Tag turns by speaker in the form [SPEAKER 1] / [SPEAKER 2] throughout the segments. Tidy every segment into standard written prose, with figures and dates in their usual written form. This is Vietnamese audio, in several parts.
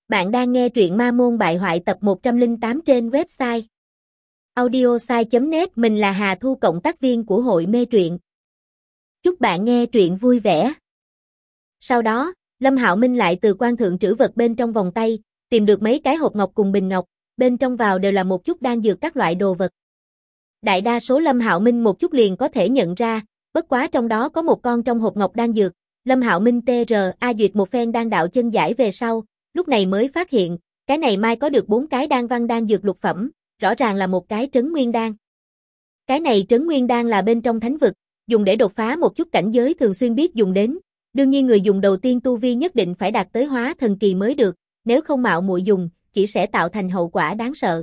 [SPEAKER 1] Bạn đang nghe truyện Ma Môn Bại Hoại tập 108 trên website audiosai.net. Mình là Hà Thu, cộng tác viên của hội mê truyện. Chúc bạn nghe truyện vui vẻ. Sau đó, Lâm Hạo Minh lại từ quan thượng trữ vật bên trong vòng tay, tìm được mấy cái hộp ngọc cùng bình ngọc, bên trong vào đều là một chút đan dược các loại đồ vật. Đại đa số Lâm Hạo Minh một chút liền có thể nhận ra, bất quá trong đó có một con trong hộp ngọc đan dược. Lâm Hạo Minh TRA duyệt một phen đan đạo chân giải về sau, lúc này mới phát hiện, cái này mai có được 4 cái đan văn đan dược lục phẩm, rõ ràng là một cái trấn nguyên đan. Cái này trấn nguyên đan là bên trong thánh vực, dùng để đột phá một chút cảnh giới thường xuyên biết dùng đến, đương nhiên người dùng đầu tiên tu vi nhất định phải đạt tới hóa thần kỳ mới được, nếu không mạo muội dùng, chỉ sẽ tạo thành hậu quả đáng sợ.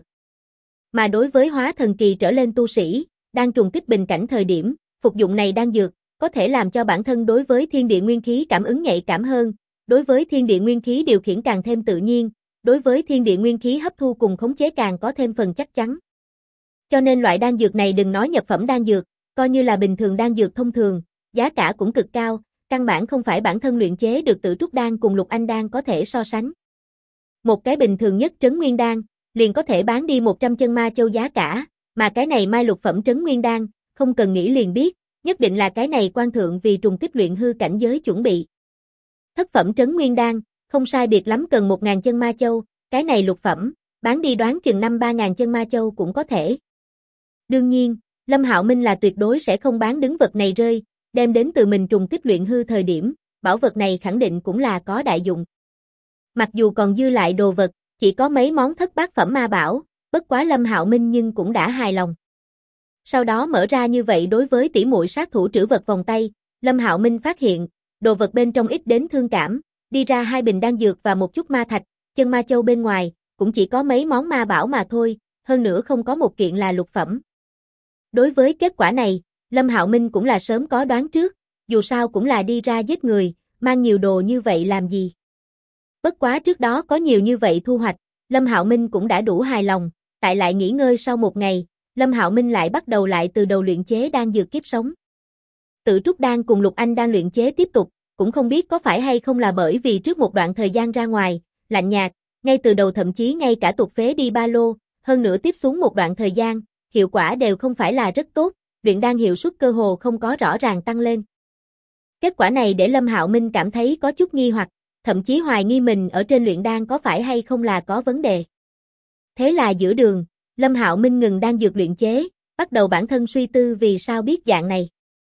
[SPEAKER 1] Mà đối với hóa thần kỳ trở lên tu sĩ, đang trùng kích bình cảnh thời điểm, phục dụng này đan dược, có thể làm cho bản thân đối với thiên địa nguyên khí cảm ứng nhạy cảm hơn, đối với thiên địa nguyên khí điều khiển càng thêm tự nhiên, đối với thiên địa nguyên khí hấp thu cùng khống chế càng có thêm phần chắc chắn. Cho nên loại đan dược này đừng nói nhập phẩm đan dược, coi như là bình thường đan dược thông thường, giá cả cũng cực cao, căn bản không phải bản thân luyện chế được Tử Trúc đan cùng Lục Anh đan có thể so sánh. Một cái bình thường nhất trấn nguyên đan, liền có thể bán đi 100 chân ma châu giá cả, mà cái này mai lục phẩm trấn nguyên đan, không cần nghĩ liền biết, nhất định là cái này quan thượng vì trùng kích luyện hư cảnh giới chuẩn bị. Thất phẩm trấn nguyên đan, không sai biệt lắm cần 1.000 chân ma châu, cái này lục phẩm, bán đi đoán chừng 3.000 chân ma châu cũng có thể. Đương nhiên, Lâm Hạo Minh là tuyệt đối sẽ không bán đứng vật này rơi, đem đến từ mình trùng kích luyện hư thời điểm, bảo vật này khẳng định cũng là có đại dụng. Mặc dù còn dư lại đồ vật, chỉ có mấy món thất bát phẩm ma bảo, bất quá Lâm Hạo Minh nhưng cũng đã hài lòng. Sau đó mở ra như vậy đối với tỷ muội sát thủ trữ vật vòng tay, Lâm Hạo Minh phát hiện, đồ vật bên trong ít đến thương cảm, đi ra 2 bình đan dược và một chút ma thạch, chân ma châu bên ngoài, cũng chỉ có mấy món ma bảo mà thôi, hơn nữa không có một kiện là lục phẩm. Đối với kết quả này, Lâm Hạo Minh cũng là sớm có đoán trước, dù sao cũng là đi ra giết người, mang nhiều đồ như vậy làm gì. Bất quá trước đó có nhiều như vậy thu hoạch, Lâm Hạo Minh cũng đã đủ hài lòng, tại lại nghỉ ngơi sau một ngày, Lâm Hạo Minh lại bắt đầu lại từ đầu luyện chế đan dược kiếp sống. Tử Trúc đan cùng Lục Anh đan luyện chế tiếp tục, cũng không biết có phải hay không là bởi vì trước một đoạn thời gian ra ngoài, lạnh nhạt, ngay từ đầu thậm chí ngay cả tục phế đi ba lô, hơn nữa tiếp xuống một đoạn thời gian, hiệu quả đều không phải là rất tốt, luyện đan hiệu suất cơ hồ không có rõ ràng tăng lên. Kết quả này để Lâm Hạo Minh cảm thấy có chút nghi hoặc, thậm chí hoài nghi mình ở trên luyện đan có phải hay không là có vấn đề. Thế là giữa đường, Lâm Hạo Minh ngừng đan dược luyện chế, bắt đầu bản thân suy tư vì sao biết dạng này.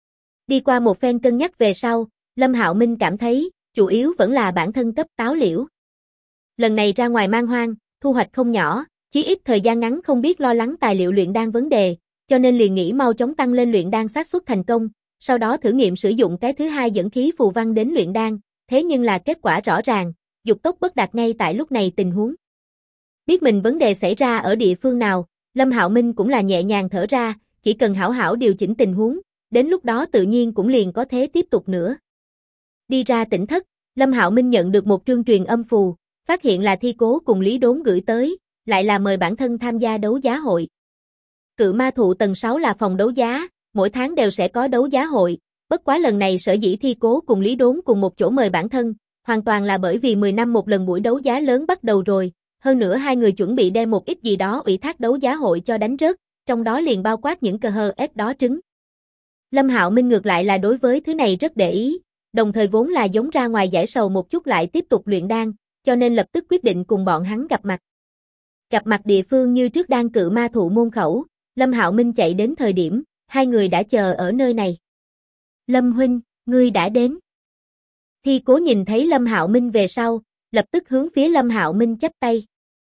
[SPEAKER 1] Đi qua một phen cân nhắc về sau, Lâm Hạo Minh cảm thấy, chủ yếu vẫn là bản thân cấp táo liễu. Lần này ra ngoài man hoang, thu hoạch không nhỏ, chí ít thời gian ngắn không biết lo lắng tài liệu luyện đan vấn đề, cho nên liền nghĩ mau chóng tăng lên luyện đan xác suất thành công, sau đó thử nghiệm sử dụng cái thứ hai dẫn khí phù văn đến luyện đan, thế nhưng là kết quả rõ ràng, dục tốc bất đạt ngay tại lúc này tình huống. Biết mình vấn đề xảy ra ở địa phương nào, Lâm Hạo Minh cũng là nhẹ nhàng thở ra, chỉ cần hảo hảo điều chỉnh tình huống, đến lúc đó tự nhiên cũng liền có thế tiếp tục nữa. Đi ra tỉnh thất, Lâm Hạo Minh nhận được một trương truyền âm phù, phát hiện là Thi Cố cùng Lý Đốn gửi tới, lại là mời bản thân tham gia đấu giá hội. Cự Ma Thụ tầng 6 là phòng đấu giá, mỗi tháng đều sẽ có đấu giá hội, bất quá lần này sở dĩ Thi Cố cùng Lý Đốn cùng một chỗ mời bản thân, hoàn toàn là bởi vì 10 năm một lần buổi đấu giá lớn bắt đầu rồi, hơn nữa hai người chuẩn bị đem một ít gì đó ủy thác đấu giá hội cho đánh rớt, trong đó liền bao quát những cờ hờ ép đó trứng. Lâm Hạo Minh ngược lại là đối với thứ này rất để ý, đồng thời vốn là giống ra ngoài giải sầu một chút lại tiếp tục luyện đan, cho nên lập tức quyết định cùng bọn hắn gặp mặt. Gặp mặt địa phương như trước đan Cự Ma Thụ môn khẩu, Lâm Hạo Minh chạy đến thời điểm, hai người đã chờ ở nơi này. Lâm huynh, ngươi đã đến. Thi Cố nhìn thấy Lâm Hạo Minh về sau, lập tức hướng phía Lâm Hạo Minh chắp tay.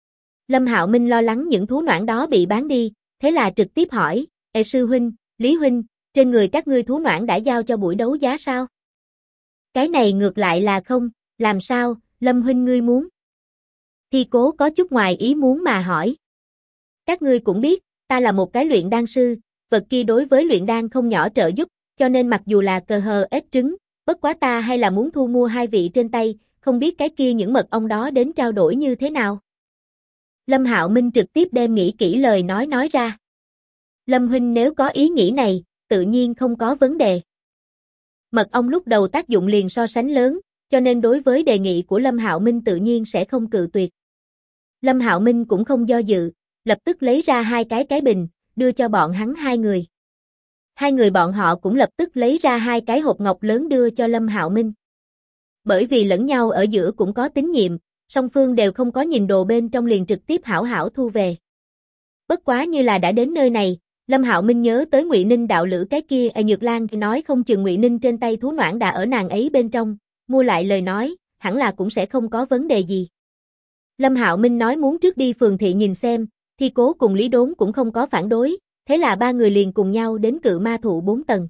[SPEAKER 1] Lâm Hạo Minh lo lắng những thú noãn đó bị bán đi, thế là trực tiếp hỏi, sư huynh, Lý huynh, trên người các ngươi thú noãn đã giao cho buổi đấu giá sao? Cái này ngược lại là không, làm sao, Lâm huynh ngươi muốn? Thi Cố có chút ngoài ý muốn mà hỏi. Các ngươi cũng biết, ta là một cái luyện đan sư, vật kia đối với luyện đan không nhỏ trợ giúp, cho nên mặc dù là cờ hờ ép trứng, bất quá ta hay là muốn thu mua hai vị trên tay, không biết cái kia những mật ong đó đến trao đổi như thế nào? Lâm Hạo Minh trực tiếp đem nghĩ kỹ lời nói ra. Lâm huynh nếu có ý nghĩ này, tự nhiên không có vấn đề. Mật ong lúc đầu tác dụng liền so sánh lớn, cho nên đối với đề nghị của Lâm Hạo Minh tự nhiên sẽ không cự tuyệt. Lâm Hạo Minh cũng không do dự, lập tức lấy ra hai cái bình, đưa cho bọn hắn hai người. Hai người bọn họ cũng lập tức lấy ra hai cái hộp ngọc lớn đưa cho Lâm Hạo Minh. Bởi vì lẫn nhau ở giữa cũng có tín nhiệm, song phương đều không có nhìn đồ bên trong liền trực tiếp hảo hảo thu về. Bất quá như là đã đến nơi này, Lâm Hạo Minh nhớ tới Ngụy Ninh đạo lữ cái kia, Nhược Lan nói không chừng Ngụy Ninh trên tay thú noãn đã ở nàng ấy bên trong, mua lại lời nói, hẳn là cũng sẽ không có vấn đề gì. Lâm Hạo Minh nói muốn trước đi phường thị nhìn xem, Thi Cố cùng Lý Đốn cũng không có phản đối, thế là ba người liền cùng nhau đến Cự Ma Thụ 4 tầng.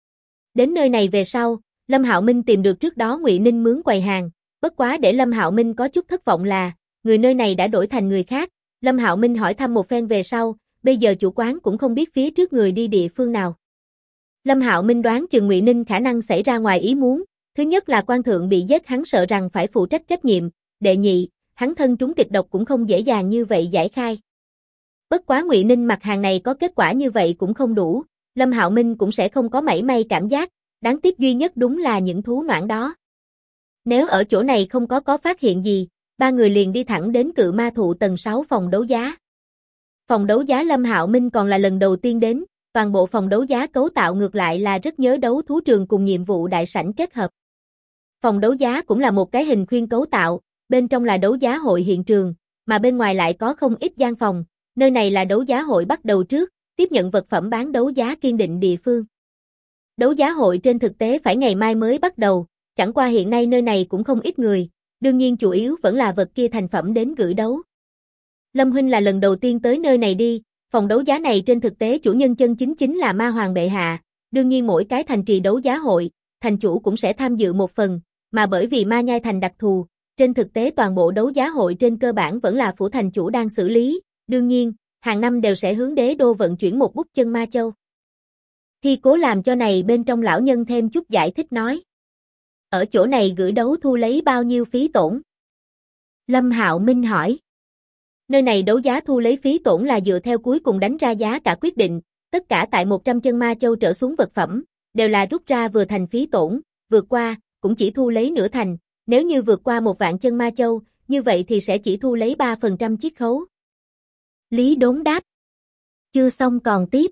[SPEAKER 1] Đến nơi này về sau, Lâm Hạo Minh tìm được trước đó Ngụy Ninh mướn quầy hàng, bất quá để Lâm Hạo Minh có chút thất vọng là, người nơi này đã đổi thành người khác. Lâm Hạo Minh hỏi thăm một phen về sau, bây giờ chủ quán cũng không biết phía trước người đi địa phương nào. Lâm Hạo Minh đoán chừng Ngụy Ninh khả năng xảy ra ngoài ý muốn, thứ nhất là quan thượng bị giết hắn sợ rằng phải phụ trách trách nhiệm, đệ nhị, hắn thân trúng kịch độc cũng không dễ dàng như vậy giải khai. Bất quá Ngụy Ninh mặt hàng này có kết quả như vậy cũng không đủ, Lâm Hạo Minh cũng sẽ không có mảy may cảm giác, đáng tiếc duy nhất đúng là những thú noãn đó. Nếu ở chỗ này không có phát hiện gì, ba người liền đi thẳng đến Cự Ma Thụ tầng 6 phòng đấu giá. Phòng đấu giá Lâm Hạo Minh còn là lần đầu tiên đến, toàn bộ phòng đấu giá cấu tạo ngược lại là rất nhớ đấu thú trường cùng nhiệm vụ đại sảnh kết hợp. Phòng đấu giá cũng là một cái hình khuyên cấu tạo, bên trong là đấu giá hội hiện trường, mà bên ngoài lại có không ít gian phòng, nơi này là đấu giá hội bắt đầu trước, tiếp nhận vật phẩm bán đấu giá kiên định địa phương. Đấu giá hội trên thực tế phải ngày mai mới bắt đầu, chẳng qua hiện nay nơi này cũng không ít người, đương nhiên chủ yếu vẫn là vật kia thành phẩm đến gửi đấu. Lâm huynh là lần đầu tiên tới nơi này đi, phòng đấu giá này trên thực tế chủ nhân chân chính là Ma Hoàng bệ hạ, đương nhiên mỗi cái thành trì đấu giá hội, thành chủ cũng sẽ tham dự một phần, mà bởi vì Ma Nhai thành đặc thù, trên thực tế toàn bộ đấu giá hội trên cơ bản vẫn là phủ thành chủ đang xử lý, đương nhiên, hàng năm đều sẽ hướng đế đô vận chuyển một bút chân ma châu. Thi Cố làm cho này bên trong lão nhân thêm chút giải thích nói. Ở chỗ này gửi đấu thu lấy bao nhiêu phí tổn? Lâm Hạo Minh hỏi. Nơi này đấu giá thu lấy phí tổn là dựa theo cuối cùng đánh ra giá cả quyết định, tất cả tại 100 chân ma châu trở xuống vật phẩm, đều là rút ra vừa thành phí tổn, vượt qua, cũng chỉ thu lấy nửa thành, nếu như vượt qua 1 vạn chân ma châu, như vậy thì sẽ chỉ thu lấy 3% chiết khấu. Lý Đốn đáp. Chưa xong còn tiếp.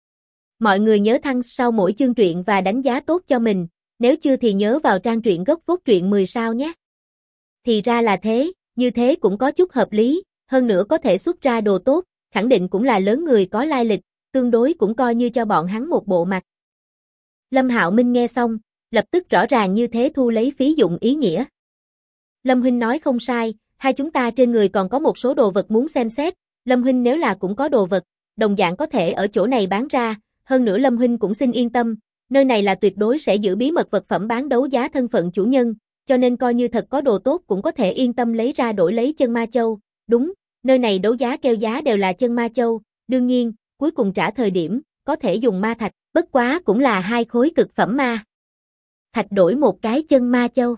[SPEAKER 1] Mọi người nhớ thăng sau mỗi chương truyện và đánh giá tốt cho mình, nếu chưa thì nhớ vào trang truyện gốc phốt truyện 10 sao nhé. Thì ra là thế, như thế cũng có chút hợp lý, hơn nữa có thể xuất ra đồ tốt, khẳng định cũng là lớn người có lai lịch, tương đối cũng coi như cho bọn hắn một bộ mặt. Lâm Hạo Minh nghe xong, lập tức rõ ràng như thế thu lấy phí dụng ý nghĩa. Lâm huynh nói không sai, hai chúng ta trên người còn có một số đồ vật muốn xem xét, Lâm huynh nếu là cũng có đồ vật, đồng dạng có thể ở chỗ này bán ra, hơn nữa Lâm huynh cũng xin yên tâm, nơi này là tuyệt đối sẽ giữ bí mật vật phẩm bán đấu giá thân phận chủ nhân, cho nên coi như thật có đồ tốt cũng có thể yên tâm lấy ra đổi lấy chân ma châu, đúng, nơi này đấu giá kêu giá đều là chân ma châu, đương nhiên, cuối cùng trả thời điểm, có thể dùng ma thạch, bất quá cũng là 2 khối cực phẩm ma thạch đổi một cái chân ma châu.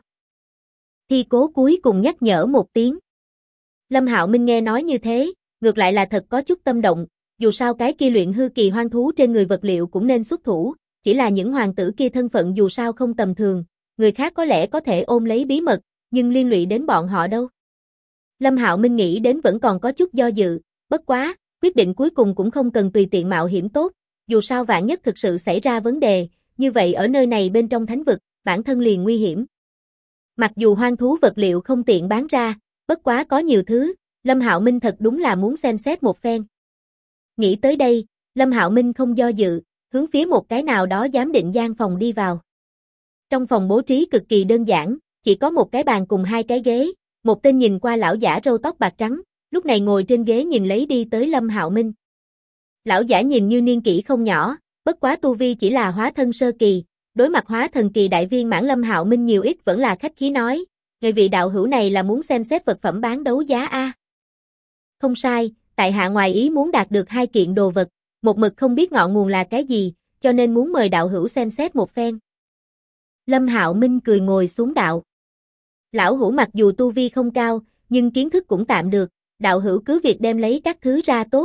[SPEAKER 1] Thi Cố cuối cùng nhắc nhở một tiếng. Lâm Hạo Minh nghe nói như thế, ngược lại là thật có chút tâm động, dù sao cái kia luyện hư kỳ hoang thú trên người vật liệu cũng nên xuất thủ, chỉ là những hoàng tử kia thân phận dù sao không tầm thường, người khác có lẽ có thể ôm lấy bí mật, nhưng liên lụy đến bọn họ đâu. Lâm Hạo Minh nghĩ đến vẫn còn có chút do dự, bất quá, quyết định cuối cùng cũng không cần tùy tiện mạo hiểm tốt, dù sao vạn nhất thực sự xảy ra vấn đề, như vậy ở nơi này bên trong thánh vực, bản thân liền nguy hiểm. Mặc dù hoang thú vật liệu không tiện bán ra, bất quá có nhiều thứ, Lâm Hạo Minh thật đúng là muốn xem xét một phen. Nghĩ tới đây, Lâm Hạo Minh không do dự, hướng phía một cái nào đó giám định gian phòng đi vào. Trong phòng bố trí cực kỳ đơn giản, chỉ có một cái bàn cùng 2 cái ghế, một tên nhìn qua lão giả râu tóc bạc trắng, lúc này ngồi trên ghế nhìn lấy đi tới Lâm Hạo Minh. Lão giả nhìn như niên kỷ không nhỏ, bất quá tu vi chỉ là hóa thân sơ kỳ, đối mặt hóa thần kỳ đại viên mãn Lâm Hạo Minh nhiều ít vẫn là khách khí nói, người vị đạo hữu này là muốn xem xét vật phẩm bán đấu giá a? Không sai, tại hạ ngoài ý muốn đạt được 2 kiện đồ vật, một mực không biết ngọn nguồn là cái gì, cho nên muốn mời đạo hữu xem xét một phen. Lâm Hạo Minh cười ngồi xuống đạo. Lão hữu mặc dù tu vi không cao, nhưng kiến thức cũng tạm được, đạo hữu cứ việc đem lấy các thứ ra tốt.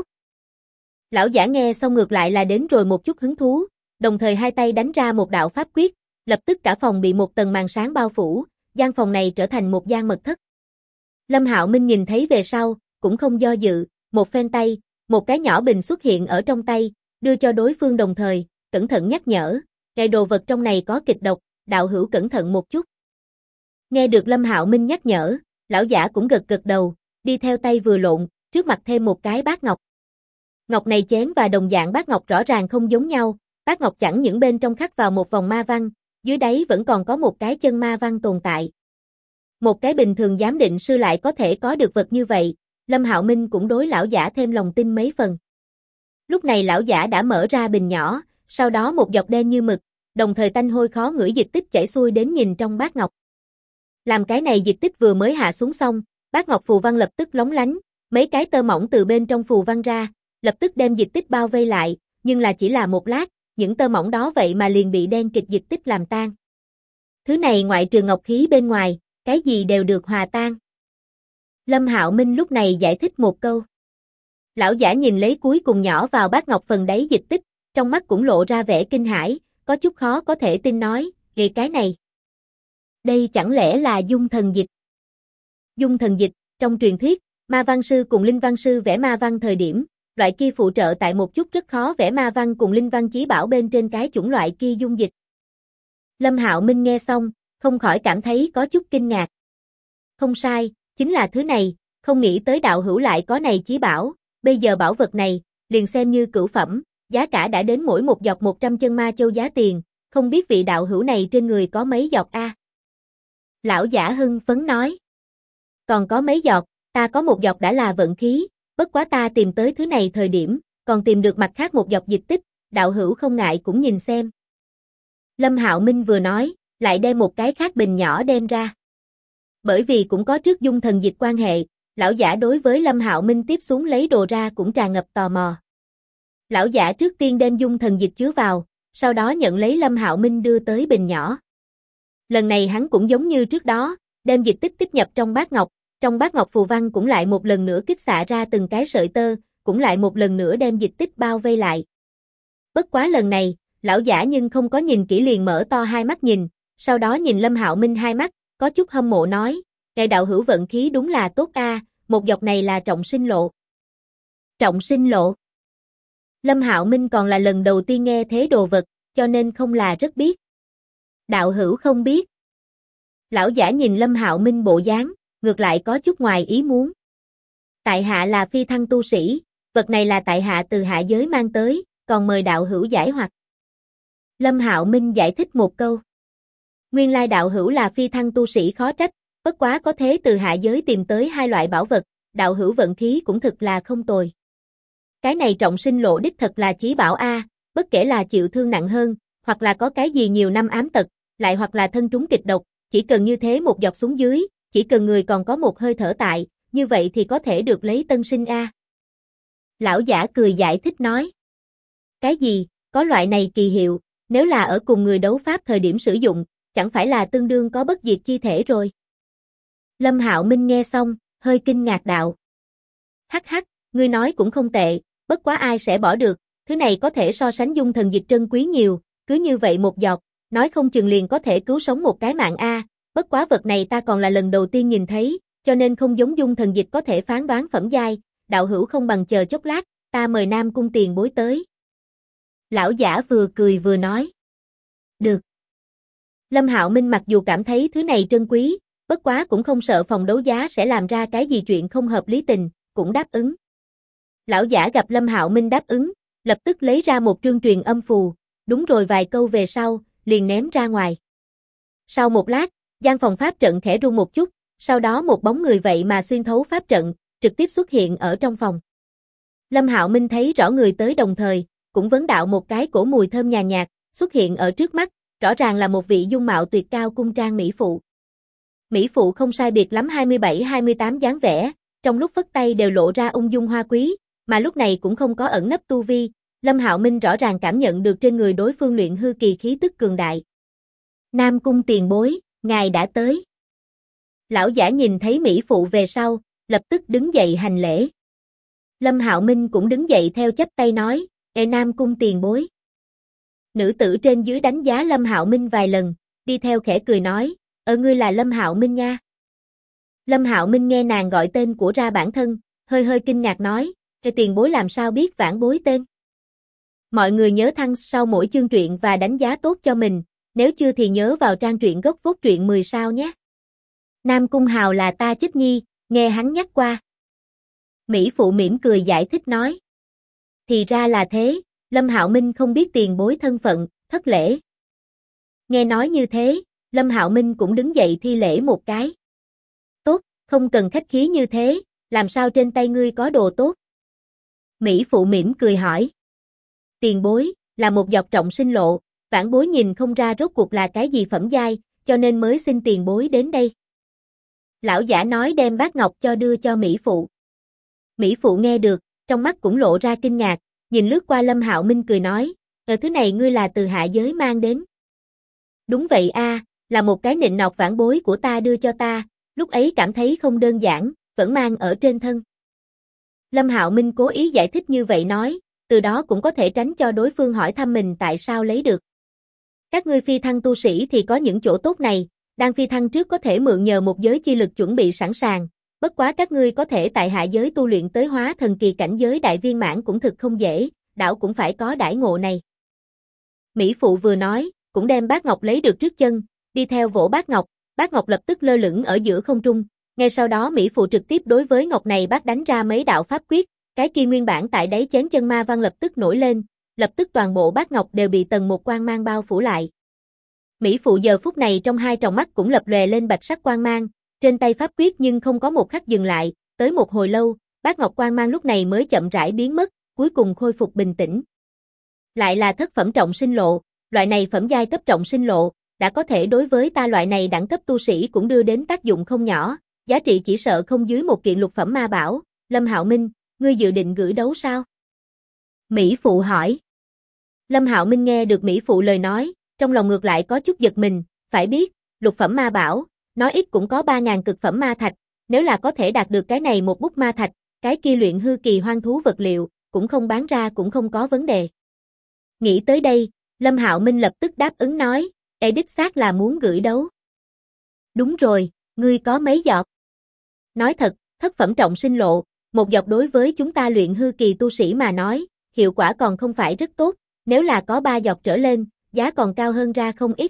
[SPEAKER 1] Lão giả nghe xong ngược lại là đến rồi một chút hứng thú, đồng thời hai tay đánh ra một đạo pháp quyết, lập tức cả phòng bị một tầng màn sáng bao phủ, gian phòng này trở thành một gian mật thất. Lâm Hạo Minh nhìn thấy về sau, cũng không do dự, một phen tay, một cái nhỏ bình xuất hiện ở trong tay, đưa cho đối phương đồng thời, cẩn thận nhắc nhở, cái đồ vật trong này có kịch độc, đạo hữu cẩn thận một chút. Nghe được Lâm Hạo Minh nhắc nhở, lão giả cũng gật gật đầu, đi theo tay vừa lộn, trước mặt thêm một cái bát ngọc. Ngọc này chén và đồng dạng bát ngọc rõ ràng không giống nhau, bát ngọc chẳng những bên trong khắc vào một vòng ma văn, dưới đáy vẫn còn có một cái chân ma văn tồn tại. Một cái bình thường giám định sư lại có thể có được vật như vậy, Lâm Hạo Minh cũng đối lão giả thêm lòng tin mấy phần. Lúc này lão giả đã mở ra bình nhỏ, sau đó một giọt đen như mực, đồng thời tanh hôi khó ngửi dịch tích chảy xuôi đến nhìn trong bát ngọc. Làm cái này dịch tích vừa mới hạ xuống xong, bát ngọc phù văn lập tức lóng lánh, mấy cái tơ mỏng từ bên trong phù văn ra, lập tức đem dịch tích bao vây lại, nhưng là chỉ là một lát, những tơ mỏng đó vậy mà liền bị đen kịt dịch tích làm tan. Thứ này ngoại trừ ngọc khí bên ngoài, cái gì đều được hòa tan. Lâm Hạo Minh lúc này giải thích một câu. Lão giả nhìn lấy cuối cùng nhỏ vào bát ngọc phần đáy dịch tích, trong mắt cũng lộ ra vẻ kinh hãi, có chút khó có thể tin nói, "Kìa cái này, đây chẳng lẽ là dung thần dịch?" Dung thần dịch, trong truyền thuyết, ma văn sư cùng linh văn sư vẽ ma văn thời điểm, loại kia phụ trợ tại một chút rất khó vẽ ma văn cùng linh văn chí bảo bên trên cái chủng loại kia dung dịch. Lâm Hạo Minh nghe xong, không khỏi cảm thấy có chút kinh ngạc. Không sai, chính là thứ này, không nghĩ tới đạo hữu lại có này chí bảo, bây giờ bảo vật này, liền xem như cửu phẩm, giá cả đã đến mỗi một giọt 100 chân ma châu giá tiền, không biết vị đạo hữu này trên người có mấy giọt a? Lão giả hưng phấn nói. Còn có mấy giọt, ta có một giọt đã là vận khí, bất quá ta tìm tới thứ này thời điểm, còn tìm được mặt khác một giọt dịch tích, đạo hữu không ngại cũng nhìn xem. Lâm Hạo Minh vừa nói, lại đem một cái khác bình nhỏ đem ra. Bởi vì cũng có trước dung thần dịch quan hệ, lão giả đối với Lâm Hạo Minh tiếp xuống lấy đồ ra cũng tràn ngập tò mò. Lão giả trước tiên đem dung thần dịch chứa vào, sau đó nhận lấy Lâm Hạo Minh đưa tới bình nhỏ. Lần này hắn cũng giống như trước đó, đem dịch tích tiếp nhập trong bát ngọc phù văn cũng lại một lần nữa kích xạ ra từng cái sợi tơ, cũng lại một lần nữa đem dịch tích bao vây lại. Bất quá lần này, lão giả nhưng không có nhìn kỹ liền mở to hai mắt nhìn, sau đó nhìn Lâm Hạo Minh hai mắt, có chút hâm mộ nói, "Ngài đạo hữu vận khí đúng là tốt a, một giọt này là trọng sinh lộ." Trọng sinh lộ? Lâm Hạo Minh còn là lần đầu tiên nghe thế đồ vật, cho nên không là rất biết. Đạo hữu không biết. Lão giả nhìn Lâm Hạo Minh bộ dáng, ngược lại có chút ngoài ý muốn. Tại hạ là phi thăng tu sĩ, vật này là tại hạ từ hạ giới mang tới, còn mời đạo hữu giải hoặc. Lâm Hạo Minh giải thích một câu. Nguyên lai đạo hữu là phi thăng tu sĩ khó trách, bất quá có thế từ hạ giới tìm tới hai loại bảo vật, đạo hữu vận khí cũng thực là không tồi. Cái này trọng sinh lộ đích thật là chí bảo a, bất kể là chịu thương nặng hơn, hoặc là có cái gì nhiều năm ám tật, lại hoặc là thân trúng kịch độc, chỉ cần như thế một giọt xuống dưới, chỉ cần người còn có một hơi thở tại, như vậy thì có thể được lấy tân sinh a. Lão giả cười giải thích nói. Cái gì, có loại này kỳ hiệu, nếu là ở cùng người đấu pháp thời điểm sử dụng, chẳng phải là tương đương có bất diệt chi thể rồi. Lâm Hạo Minh nghe xong, hơi kinh ngạc đạo. Hắc hắc, ngươi nói cũng không tệ, bất quá ai sẽ bỏ được, thứ này có thể so sánh dung thần dịch trân quý nhiều, cứ như vậy một giọt, nói không chừng liền có thể cứu sống một cái mạng a, bất quá vật này ta còn là lần đầu tiên nhìn thấy, cho nên không giống dung thần dịch có thể phán đoán phẩm giai, đạo hữu không bằng chờ chốc lát, ta mời Nam cung tiền bối tới. Lão giả vừa cười vừa nói. Được. Lâm Hạo Minh mặc dù cảm thấy thứ này trân quý, bất quá cũng không sợ phòng đấu giá sẽ làm ra cái gì chuyện không hợp lý tình, cũng đáp ứng. Lão giả gặp Lâm Hạo Minh đáp ứng, lập tức lấy ra một trương truyền âm phù, đúng rồi vài câu về sau, liền ném ra ngoài. Sau một lát, gian phòng pháp trận khẽ rung một chút, sau đó một bóng người vậy mà xuyên thấu pháp trận, trực tiếp xuất hiện ở trong phòng. Lâm Hạo Minh thấy rõ người tới đồng thời, cũng vấn đạo một cái cổ mùi thơm nhàn nhạt, xuất hiện ở trước mắt, rõ ràng là một vị dung mạo tuyệt cao cung trang mỹ phụ. Mỹ phụ không sai biệt lắm 27-28 dáng vẻ, trong lúc phất tay đều lộ ra ung dung hoa quý, mà lúc này cũng không có ẩn nấp tu vi, Lâm Hạo Minh rõ ràng cảm nhận được trên người đối phương luyện hư kỳ khí tức cường đại. Nam cung tiền bối, ngài đã tới. Lão giả nhìn thấy mỹ phụ về sau, lập tức đứng dậy hành lễ. Lâm Hạo Minh cũng đứng dậy theo chắp tay nói, Nam cung tiền bối. Nữ tử trên dưới đánh giá Lâm Hạo Minh vài lần, đi theo khẽ cười nói, Ngươi là Lâm Hạo Minh nha. Lâm Hạo Minh nghe nàng gọi tên của ra bản thân, hơi hơi kinh ngạc nói, tiền bối làm sao biết vãn bối tên? Mọi người nhớ thăng sau mỗi chương truyện và đánh giá tốt cho mình, nếu chưa thì nhớ vào trang truyện gốc phốt truyện 10 sao nhé. Nam Cung Hào là ta chức nhi, nghe hắn nhắc qua. Mỹ Phụ mỉm cười giải thích nói. Thì ra là thế, Lâm Hạo Minh không biết tiền bối thân phận, thất lễ. Nghe nói như thế, Lâm Hạo Minh cũng đứng dậy thi lễ một cái. Tốt, không cần khách khí như thế, làm sao trên tay ngươi có đồ tốt? Mỹ Phụ mỉm cười hỏi. Tiền bối, là một dọc trọng sinh lộ, vãn bối nhìn không ra rốt cuộc là cái gì phẩm giai, cho nên mới xin tiền bối đến đây. Lão giả nói đem bát ngọc cho đưa cho Mỹ Phụ. Mỹ Phụ nghe được, trong mắt cũng lộ ra kinh ngạc, nhìn lướt qua Lâm Hạo Minh cười nói, thứ này ngươi là từ hạ giới mang đến. Đúng vậy a, là một cái nịnh nọt vãn bối của ta đưa cho ta, lúc ấy cảm thấy không đơn giản, vẫn mang ở trên thân. Lâm Hạo Minh cố ý giải thích như vậy nói, từ đó cũng có thể tránh cho đối phương hỏi thăm mình tại sao lấy được. Các ngươi phi thăng tu sĩ thì có những chỗ tốt này, đang phi thăng trước có thể mượn nhờ một giới chi lực chuẩn bị sẵn sàng, bất quá các ngươi có thể tại hạ giới tu luyện tới hóa thần kỳ cảnh giới đại viên mãn cũng thực không dễ, đảo cũng phải có đãi ngộ này. Mỹ Phụ vừa nói, cũng đem bát ngọc lấy được trước chân, đi theo vỗ bát ngọc lập tức lơ lửng ở giữa không trung, ngay sau đó Mỹ Phụ trực tiếp đối với ngọc này bắt đánh ra mấy đạo pháp quyết, cái kia nguyên bản tại đáy chén chân ma văn lập tức nổi lên, lập tức toàn bộ bát ngọc đều bị tầng một quang mang bao phủ lại. Mỹ Phụ giờ phút này trong hai tròng mắt cũng lập lòe lên bạch sắc quang mang, trên tay pháp quyết nhưng không có một khắc dừng lại, tới một hồi lâu, bát ngọc quang mang lúc này mới chậm rãi biến mất, cuối cùng khôi phục bình tĩnh. Lại là thất phẩm trọng sinh lộ, loại này phẩm giai cấp trọng sinh lộ, đã có thể đối với ta loại này đẳng cấp tu sĩ cũng đưa đến tác dụng không nhỏ, giá trị chỉ sợ không dưới một kiện lục phẩm ma bảo. Lâm Hạo Minh, ngươi dự định gửi đấu sao? Mỹ Phụ hỏi. Lâm Hạo Minh nghe được Mỹ Phụ lời nói, trong lòng ngược lại có chút giật mình, phải biết, lục phẩm ma bảo, nói ít cũng có 3.000 cực phẩm ma thạch, nếu là có thể đạt được cái này một bút ma thạch, cái kia luyện hư kỳ hoang thú vật liệu, cũng không bán ra cũng không có vấn đề. Nghĩ tới đây, Lâm Hạo Minh lập tức đáp ứng nói, đích xác là muốn gửi đấu. Đúng rồi, ngươi có mấy giọt? Nói thật, thất phẩm trọng sinh lộ, một giọt đối với chúng ta luyện hư kỳ tu sĩ mà nói, hiệu quả còn không phải rất tốt, nếu là có 3 giọt trở lên, giá còn cao hơn ra không ít.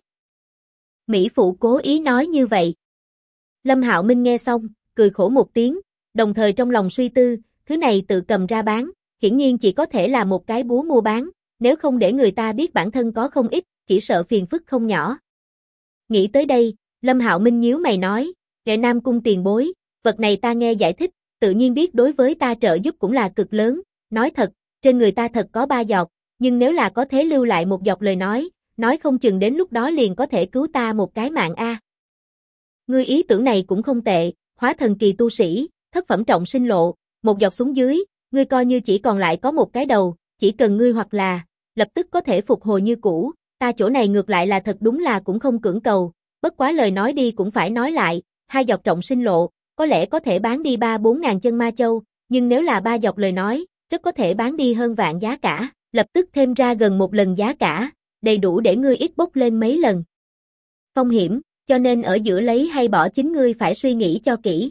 [SPEAKER 1] Mỹ Phụ cố ý nói như vậy. Lâm Hạo Minh nghe xong, cười khổ một tiếng, đồng thời trong lòng suy tư, thứ này tự cầm ra bán, hiển nhiên chỉ có thể là một cái búa mua bán, nếu không để người ta biết bản thân có không ít, chỉ sợ phiền phức không nhỏ. Nghĩ tới đây, Lâm Hạo Minh nhíu mày nói, Nghệ Nam Cung tiền bối, vật này ta nghe giải thích, tự nhiên biết đối với ta trợ giúp cũng là cực lớn, nói thật, trên người ta thật có 3 giọt, nhưng nếu là có thể lưu lại một giọt lời nói không chừng đến lúc đó liền có thể cứu ta một cái mạng a. Ngươi ý tưởng này cũng không tệ, hóa thần kỳ tu sĩ, thất phẩm trọng sinh lộ, một giọt xuống dưới, ngươi coi như chỉ còn lại có một cái đầu, chỉ cần ngươi hoặc là lập tức có thể phục hồi như cũ, ta chỗ này ngược lại là thật đúng là cũng không cưỡng cầu, bất quá lời nói đi cũng phải nói lại, 2 giọt trọng sinh lộ, có lẽ có thể bán đi 3-4 ngàn chân ma châu, nhưng nếu là 3 giọt lời nói, rất có thể bán đi hơn vạn giá cả, lập tức thêm ra gần 1 lần giá cả, đầy đủ để ngươi ít bốc lên mấy lần. Phong hiểm, cho nên ở giữa lấy hay bỏ chính ngươi phải suy nghĩ cho kỹ.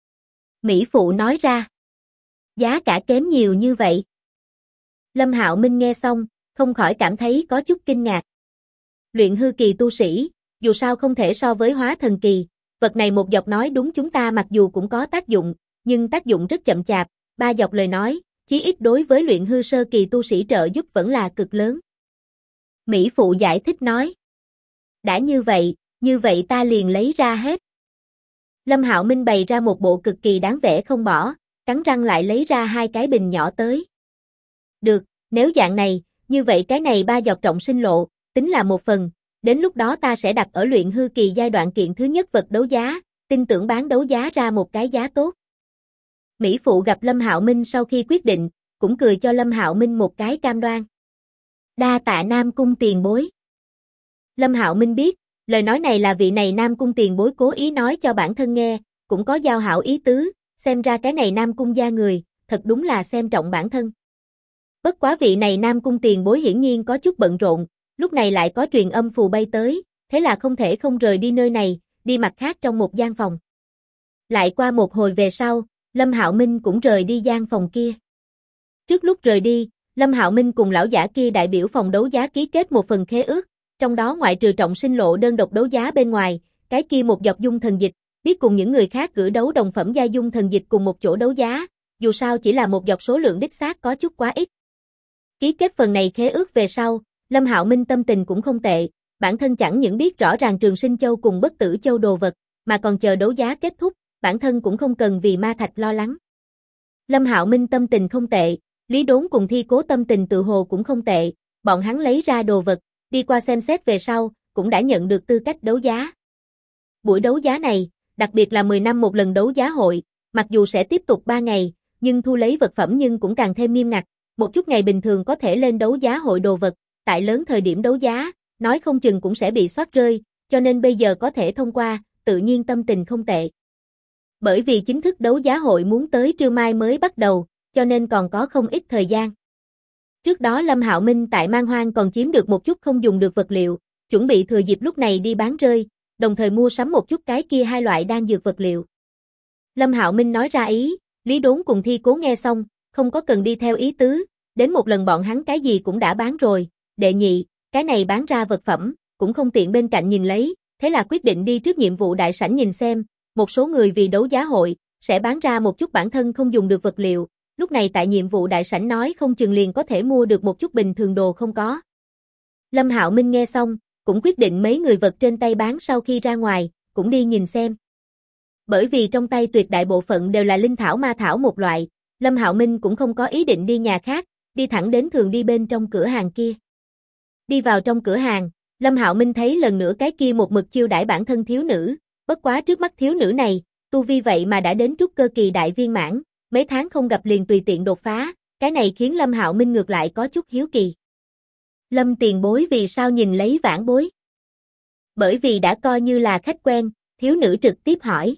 [SPEAKER 1] Mỹ Phụ nói ra. Giá cả kém nhiều như vậy. Lâm Hạo Minh nghe xong, không khỏi cảm thấy có chút kinh ngạc. Luyện hư kỳ tu sĩ, dù sao không thể so với hóa thần kỳ, vật này một giọt nói đúng chúng ta mặc dù cũng có tác dụng, nhưng tác dụng rất chậm chạp, 3 giọt lời nói, chí ít đối với luyện hư sơ kỳ tu sĩ trợ giúp vẫn là cực lớn. Mỹ Phụ giải thích nói. Đã như vậy ta liền lấy ra hết. Lâm Hạo Minh bày ra một bộ cực kỳ đáng vẻ không bỏ, cắn răng lại lấy ra 2 cái bình nhỏ tới. Được, nếu dạng này, như vậy cái này 3 giọt trọng sinh lộ, tính là 1 phần, đến lúc đó ta sẽ đặt ở luyện hư kỳ giai đoạn kiện thứ nhất vật đấu giá, tin tưởng bán đấu giá ra một cái giá tốt. Mỹ Phụ gặp Lâm Hạo Minh sau khi quyết định, cũng cười cho Lâm Hạo Minh một cái cam đoan. Đa tạ Nam Cung tiền bối. Lâm Hạo Minh biết, lời nói này là vị này Nam Cung tiền bối cố ý nói cho bản thân nghe, cũng có giao hảo ý tứ, xem ra cái này Nam Cung gia người, thật đúng là xem trọng bản thân. Bất quá vị này Nam Cung tiền bối hiển nhiên có chút bận rộn, lúc này lại có truyền âm phù bay tới, thế là không thể không rời đi nơi này, đi mặt khác trong một gian phòng. Lại qua một hồi về sau, Lâm Hạo Minh cũng rời đi gian phòng kia. Trước lúc rời đi, Lâm Hạo Minh cùng lão giả kia đại biểu phòng đấu giá ký kết một phần khế ước, trong đó ngoại trừ Trọng Sinh lộ đơn độc đấu giá bên ngoài, cái kia một dọc dung thần dịch, biết cùng những người khác cử đấu đồng phẩm gia dung thần dịch cùng một chỗ đấu giá, dù sao chỉ là một dọc số lượng đích xác có chút quá ít. Ký kết phần này khế ước về sau, Lâm Hạo Minh tâm tình cũng không tệ, bản thân chẳng những biết rõ ràng Trường Sinh Châu cùng Bất Tử Châu đồ vật, mà còn chờ đấu giá kết thúc, bản thân cũng không cần vì ma thạch lo lắng. Lâm Hạo Minh tâm tình không tệ, Lý Đốn cùng Thi Cố tâm tình tự hồ cũng không tệ, bọn hắn lấy ra đồ vật, đi qua xem xét về sau, cũng đã nhận được tư cách đấu giá. Buổi đấu giá này, đặc biệt là 10 năm một lần đấu giá hội, mặc dù sẽ tiếp tục 3 ngày, nhưng thu lấy vật phẩm nhưng cũng càng thêm nghiêm ngặt, một chút ngày bình thường có thể lên đấu giá hội đồ vật, tại lớn thời điểm đấu giá, nói không chừng cũng sẽ bị soát rơi, cho nên bây giờ có thể thông qua, tự nhiên tâm tình không tệ. Bởi vì chính thức đấu giá hội muốn tới trưa mai mới bắt đầu, cho nên còn có không ít thời gian. Trước đó Lâm Hạo Minh tại Man Hoang còn chiếm được một chút không dùng được vật liệu, chuẩn bị thừa dịp lúc này đi bán rơi, đồng thời mua sắm một chút cái kia hai loại đan dược vật liệu. Lâm Hạo Minh nói ra ý, Lý Đốn cùng Thi Cố nghe xong, không có cần đi theo ý tứ, đến một lần bọn hắn cái gì cũng đã bán rồi, đệ nhị, cái này bán ra vật phẩm, cũng không tiện bên cạnh nhìn lấy, thế là quyết định đi trước nhiệm vụ đại sảnh nhìn xem, một số người vì đấu giá hội, sẽ bán ra một chút bản thân không dùng được vật liệu, lúc này tại nhiệm vụ đại sảnh nói không chừng liền có thể mua được một chút bình thường đồ không có. Lâm Hạo Minh nghe xong, cũng quyết định mấy người vật trên tay bán sau khi ra ngoài, cũng đi nhìn xem. Bởi vì trong tay tuyệt đại bộ phận đều là linh thảo ma thảo một loại, Lâm Hạo Minh cũng không có ý định đi nhà khác, đi thẳng đến thường đi bên trong cửa hàng kia. Đi vào trong cửa hàng, Lâm Hạo Minh thấy lần nữa cái kia một mực chiêu đãi bản thân thiếu nữ, bất quá trước mắt thiếu nữ này, tu vi vậy mà đã đến trúc cơ kỳ đại viên mãn, mấy tháng không gặp liền tùy tiện đột phá, cái này khiến Lâm Hạo Minh ngược lại có chút hiếu kỳ. Lâm tiền bối vì sao nhìn lấy vãn bối? Bởi vì đã coi như là khách quen, thiếu nữ trực tiếp hỏi.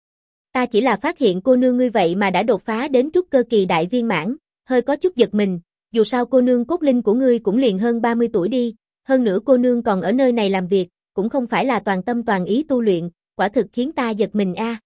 [SPEAKER 1] Ta chỉ là phát hiện cô nương ngươi vậy mà đã đột phá đến trúc cơ kỳ đại viên mãn, hơi có chút giật mình, dù sao cô nương cốt linh của ngươi cũng liền hơn 30 tuổi đi, hơn nữa cô nương còn ở nơi này làm việc, cũng không phải là toàn tâm toàn ý tu luyện, quả thực khiến ta giật mình a.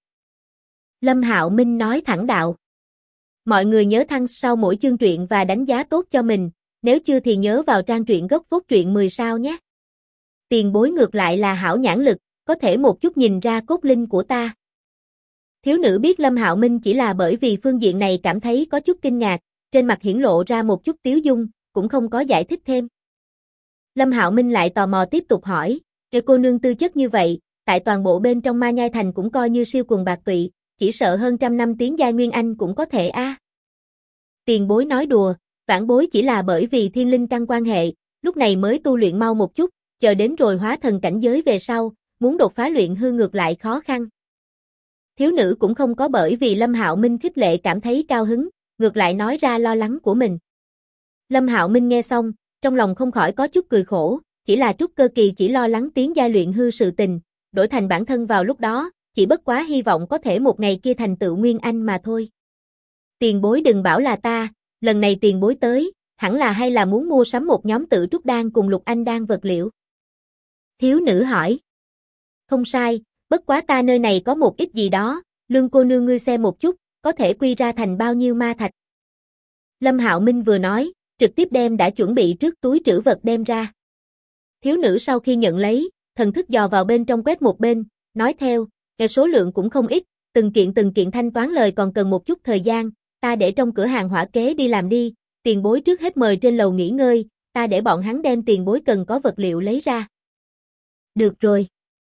[SPEAKER 1] Lâm Hạo Minh nói thẳng đạo. Mọi người nhớ thăng sau mỗi chương truyện và đánh giá tốt cho mình, nếu chưa thì nhớ vào trang truyện gốc phốt truyện 10 sao nhé. Tiền bối ngược lại là hảo nhãn lực, có thể một chút nhìn ra cốt linh của ta. Thiếu nữ biết Lâm Hạo Minh chỉ là bởi vì phương diện này cảm thấy có chút kinh ngạc, trên mặt hiển lộ ra một chút tiếu dung, cũng không có giải thích thêm. Lâm Hạo Minh lại tò mò tiếp tục hỏi, cô nương tư chất như vậy, tại toàn bộ bên trong Ma Nhai Thành cũng coi như siêu quần bạc tụy, chỉ sợ hơn trăm năm tiến giai Nguyên Anh cũng có thể a. Tiền bối nói đùa, vãn bối chỉ là bởi vì thiên linh căn quan hệ, lúc này mới tu luyện mau một chút, chờ đến rồi hóa thần cảnh giới về sau, muốn đột phá luyện hư ngược lại khó khăn. Thiếu nữ cũng không có bởi vì Lâm Hạo Minh khích lệ cảm thấy cao hứng, ngược lại nói ra lo lắng của mình. Lâm Hạo Minh nghe xong, trong lòng không khỏi có chút cười khổ, chỉ là trúc cơ kỳ chỉ lo lắng tiến giai luyện hư sự tình, đổi thành bản thân vào lúc đó, chỉ bất quá hy vọng có thể một ngày kia thành tựu Nguyên Anh mà thôi. Tiền bối đừng bảo là ta, lần này tiền bối tới, hẳn là hay là muốn mua sắm một nhóm tự trúc đan cùng lục anh đan vật liệu. Thiếu nữ hỏi. Không sai, bất quá ta nơi này có một ít gì đó, lương cô nương ngươi xem một chút, có thể quy ra thành bao nhiêu ma thạch. Lâm Hạo Minh vừa nói, trực tiếp đem đã chuẩn bị trước túi trữ vật đem ra. Thiếu nữ sau khi nhận lấy, thần thức dò vào bên trong quét một bên, nói theo, số lượng cũng không ít, từng kiện thanh toán lời còn cần một chút thời gian, ta để trong cửa hàng hỏa kế đi làm đi, tiền bối trước hết mời trên lầu nghỉ ngơi, ta để bọn hắn đem tiền bối cần có vật liệu lấy ra. Được rồi.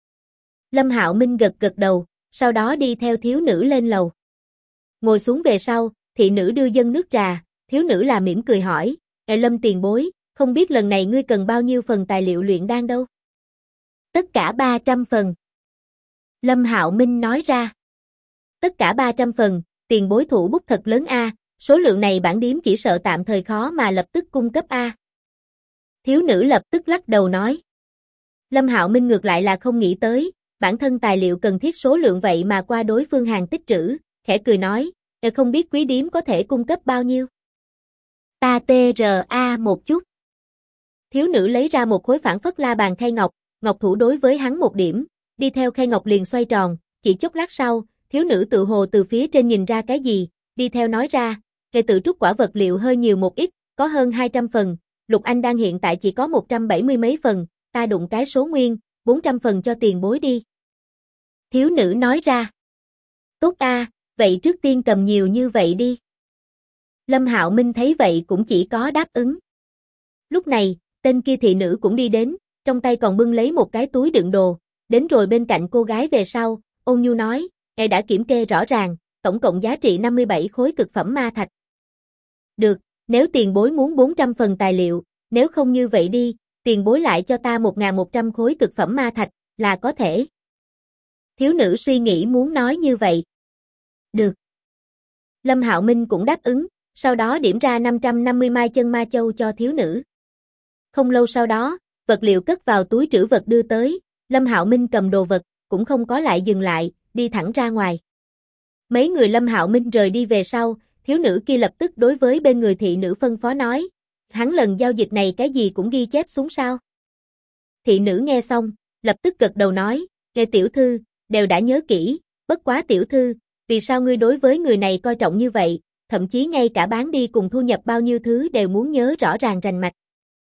[SPEAKER 1] Lâm Hạo Minh gật gật đầu, sau đó đi theo thiếu nữ lên lầu. Ngồi xuống về sau, thị nữ đưa dâng nước trà, thiếu nữ là mỉm cười hỏi, Lâm tiền bối, không biết lần này ngươi cần bao nhiêu phần tài liệu luyện đan đâu? Tất cả 300 phần. Lâm Hạo Minh nói ra. Tất cả 300 phần, tiền bối thủ bút thật lớn a, số lượng này bản điếm chỉ sợ tạm thời khó mà lập tức cung cấp a. Thiếu nữ lập tức lắc đầu nói. Lâm Hạo Minh ngược lại là không nghĩ tới, bản thân tài liệu cần thiết số lượng vậy mà qua đối phương hàng tích trữ, khẽ cười nói, không biết quý điếm có thể cung cấp bao nhiêu. Ta TRA một chút. Thiếu nữ lấy ra một khối phản phất la bàn khay ngọc, ngọc thủ đối với hắn một điểm, đi theo khay ngọc liền xoay tròn, chỉ chốc lát sau, thiếu nữ tự hồ từ phía trên nhìn ra cái gì, đi theo nói ra, kệ tự trúc quả vật liệu hơi nhiều một ít, có hơn 200 phần, Lục Anh đang hiện tại chỉ có 170 mấy phần, ta đụng cái số nguyên, 400 phần cho tiền bối đi. Thiếu nữ nói ra. Tốt a, vậy trước tiên cầm nhiều như vậy đi. Lâm Hạo Minh thấy vậy cũng chỉ có đáp ứng. Lúc này, tên kia thị nữ cũng đi đến, trong tay còn bưng lấy một cái túi đựng đồ, đến rồi bên cạnh cô gái về sau, ôn nhu nói, ngài đã kiểm kê rõ ràng, tổng cộng giá trị 57 khối cực phẩm ma thạch. Được, nếu tiền bối muốn 400 phần tài liệu, nếu không như vậy đi, tiền bối lại cho ta 1.100 khối cực phẩm ma thạch, là có thể. Thiếu nữ suy nghĩ muốn nói như vậy. Được. Lâm Hạo Minh cũng đáp ứng, sau đó điểm ra 550 mai chân ma châu cho thiếu nữ. Không lâu sau đó, vật liệu cất vào túi trữ vật đưa tới, Lâm Hạo Minh cầm đồ vật, cũng không có lại dừng lại, đi thẳng ra ngoài. Mấy người Lâm Hạo Minh rời đi về sau, thiếu nữ kia lập tức đối với bên người thị nữ phân phó nói, hắn lần giao dịch này cái gì cũng ghi chép xuống sao. Thị nữ nghe xong, lập tức gật đầu nói, nghe tiểu thư, đều đã nhớ kỹ, bất quá tiểu thư, vì sao ngươi đối với người này coi trọng như vậy, thậm chí ngay cả bán đi cùng thu nhập bao nhiêu thứ đều muốn nhớ rõ ràng rành mạch.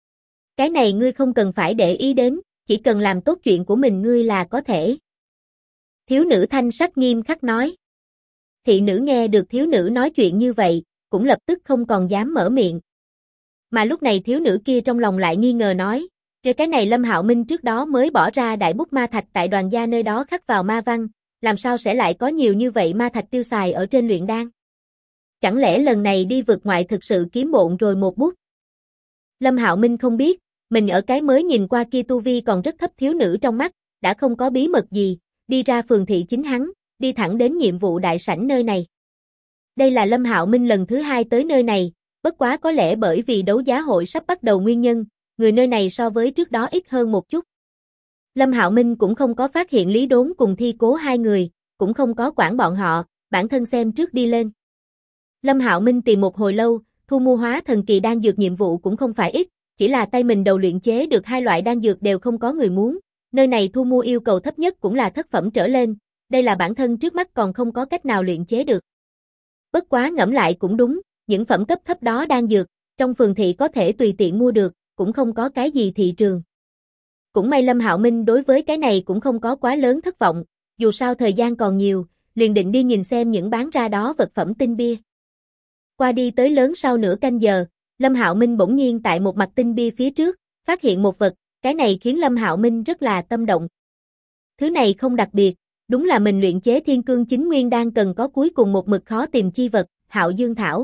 [SPEAKER 1] Cái này ngươi không cần phải để ý đến, chỉ cần làm tốt chuyện của mình ngươi là có thể. Thiếu nữ thanh sắc nghiêm khắc nói. Thị nữ nghe được thiếu nữ nói chuyện như vậy, cũng lập tức không còn dám mở miệng. Mà lúc này thiếu nữ kia trong lòng lại nghi ngờ nói, cái này Lâm Hạo Minh trước đó mới bỏ ra đại bút ma thạch tại Đoàn gia nơi đó khắc vào ma văn, làm sao sẽ lại có nhiều như vậy ma thạch tiêu xài ở trên luyện đan? Chẳng lẽ lần này đi vượt ngoại thực sự kiếm bộn rồi một bút? Lâm Hạo Minh không biết, mình ở cái mới nhìn qua kia tu vi còn rất thấp thiếu nữ trong mắt, đã không có bí mật gì, đi ra phường thị chính hắn, đi thẳng đến nhiệm vụ đại sảnh nơi này. Đây là Lâm Hạo Minh lần thứ 2 tới nơi này, bất quá có lẽ bởi vì đấu giá hội sắp bắt đầu nguyên nhân, người nơi này so với trước đó ít hơn một chút. Lâm Hạo Minh cũng không có phát hiện Lý Đốn cùng Thi Cố hai người, cũng không có quản bọn họ, bản thân xem trước đi lên. Lâm Hạo Minh tìm một hồi lâu, thu mua hóa thần kỳ đan dược nhiệm vụ cũng không phải ít, chỉ là tay mình đầu luyện chế được 2 loại đan dược đều không có người muốn, nơi này thu mua yêu cầu thấp nhất cũng là thất phẩm trở lên, đây là bản thân trước mắt còn không có cách nào luyện chế được. Bất quá ngẫm lại cũng đúng, những phẩm cấp thấp đó đan dược, trong phường thị có thể tùy tiện mua được, cũng không có cái gì thị trường. Cũng may Lâm Hạo Minh đối với cái này cũng không có quá lớn thất vọng, dù sao thời gian còn nhiều, liền định đi nhìn xem những bán ra đó vật phẩm tinh bia. Qua đi tới lớn sau nửa canh giờ, Lâm Hạo Minh bỗng nhiên tại một mặt tinh bia phía trước, phát hiện một vật, cái này khiến Lâm Hạo Minh rất là tâm động. Thứ này không đặc biệt, đúng là mình luyện chế Thiên Cương Chính Nguyên đang cần có cuối cùng một mực khó tìm chi vật, Hạo Dương Thảo.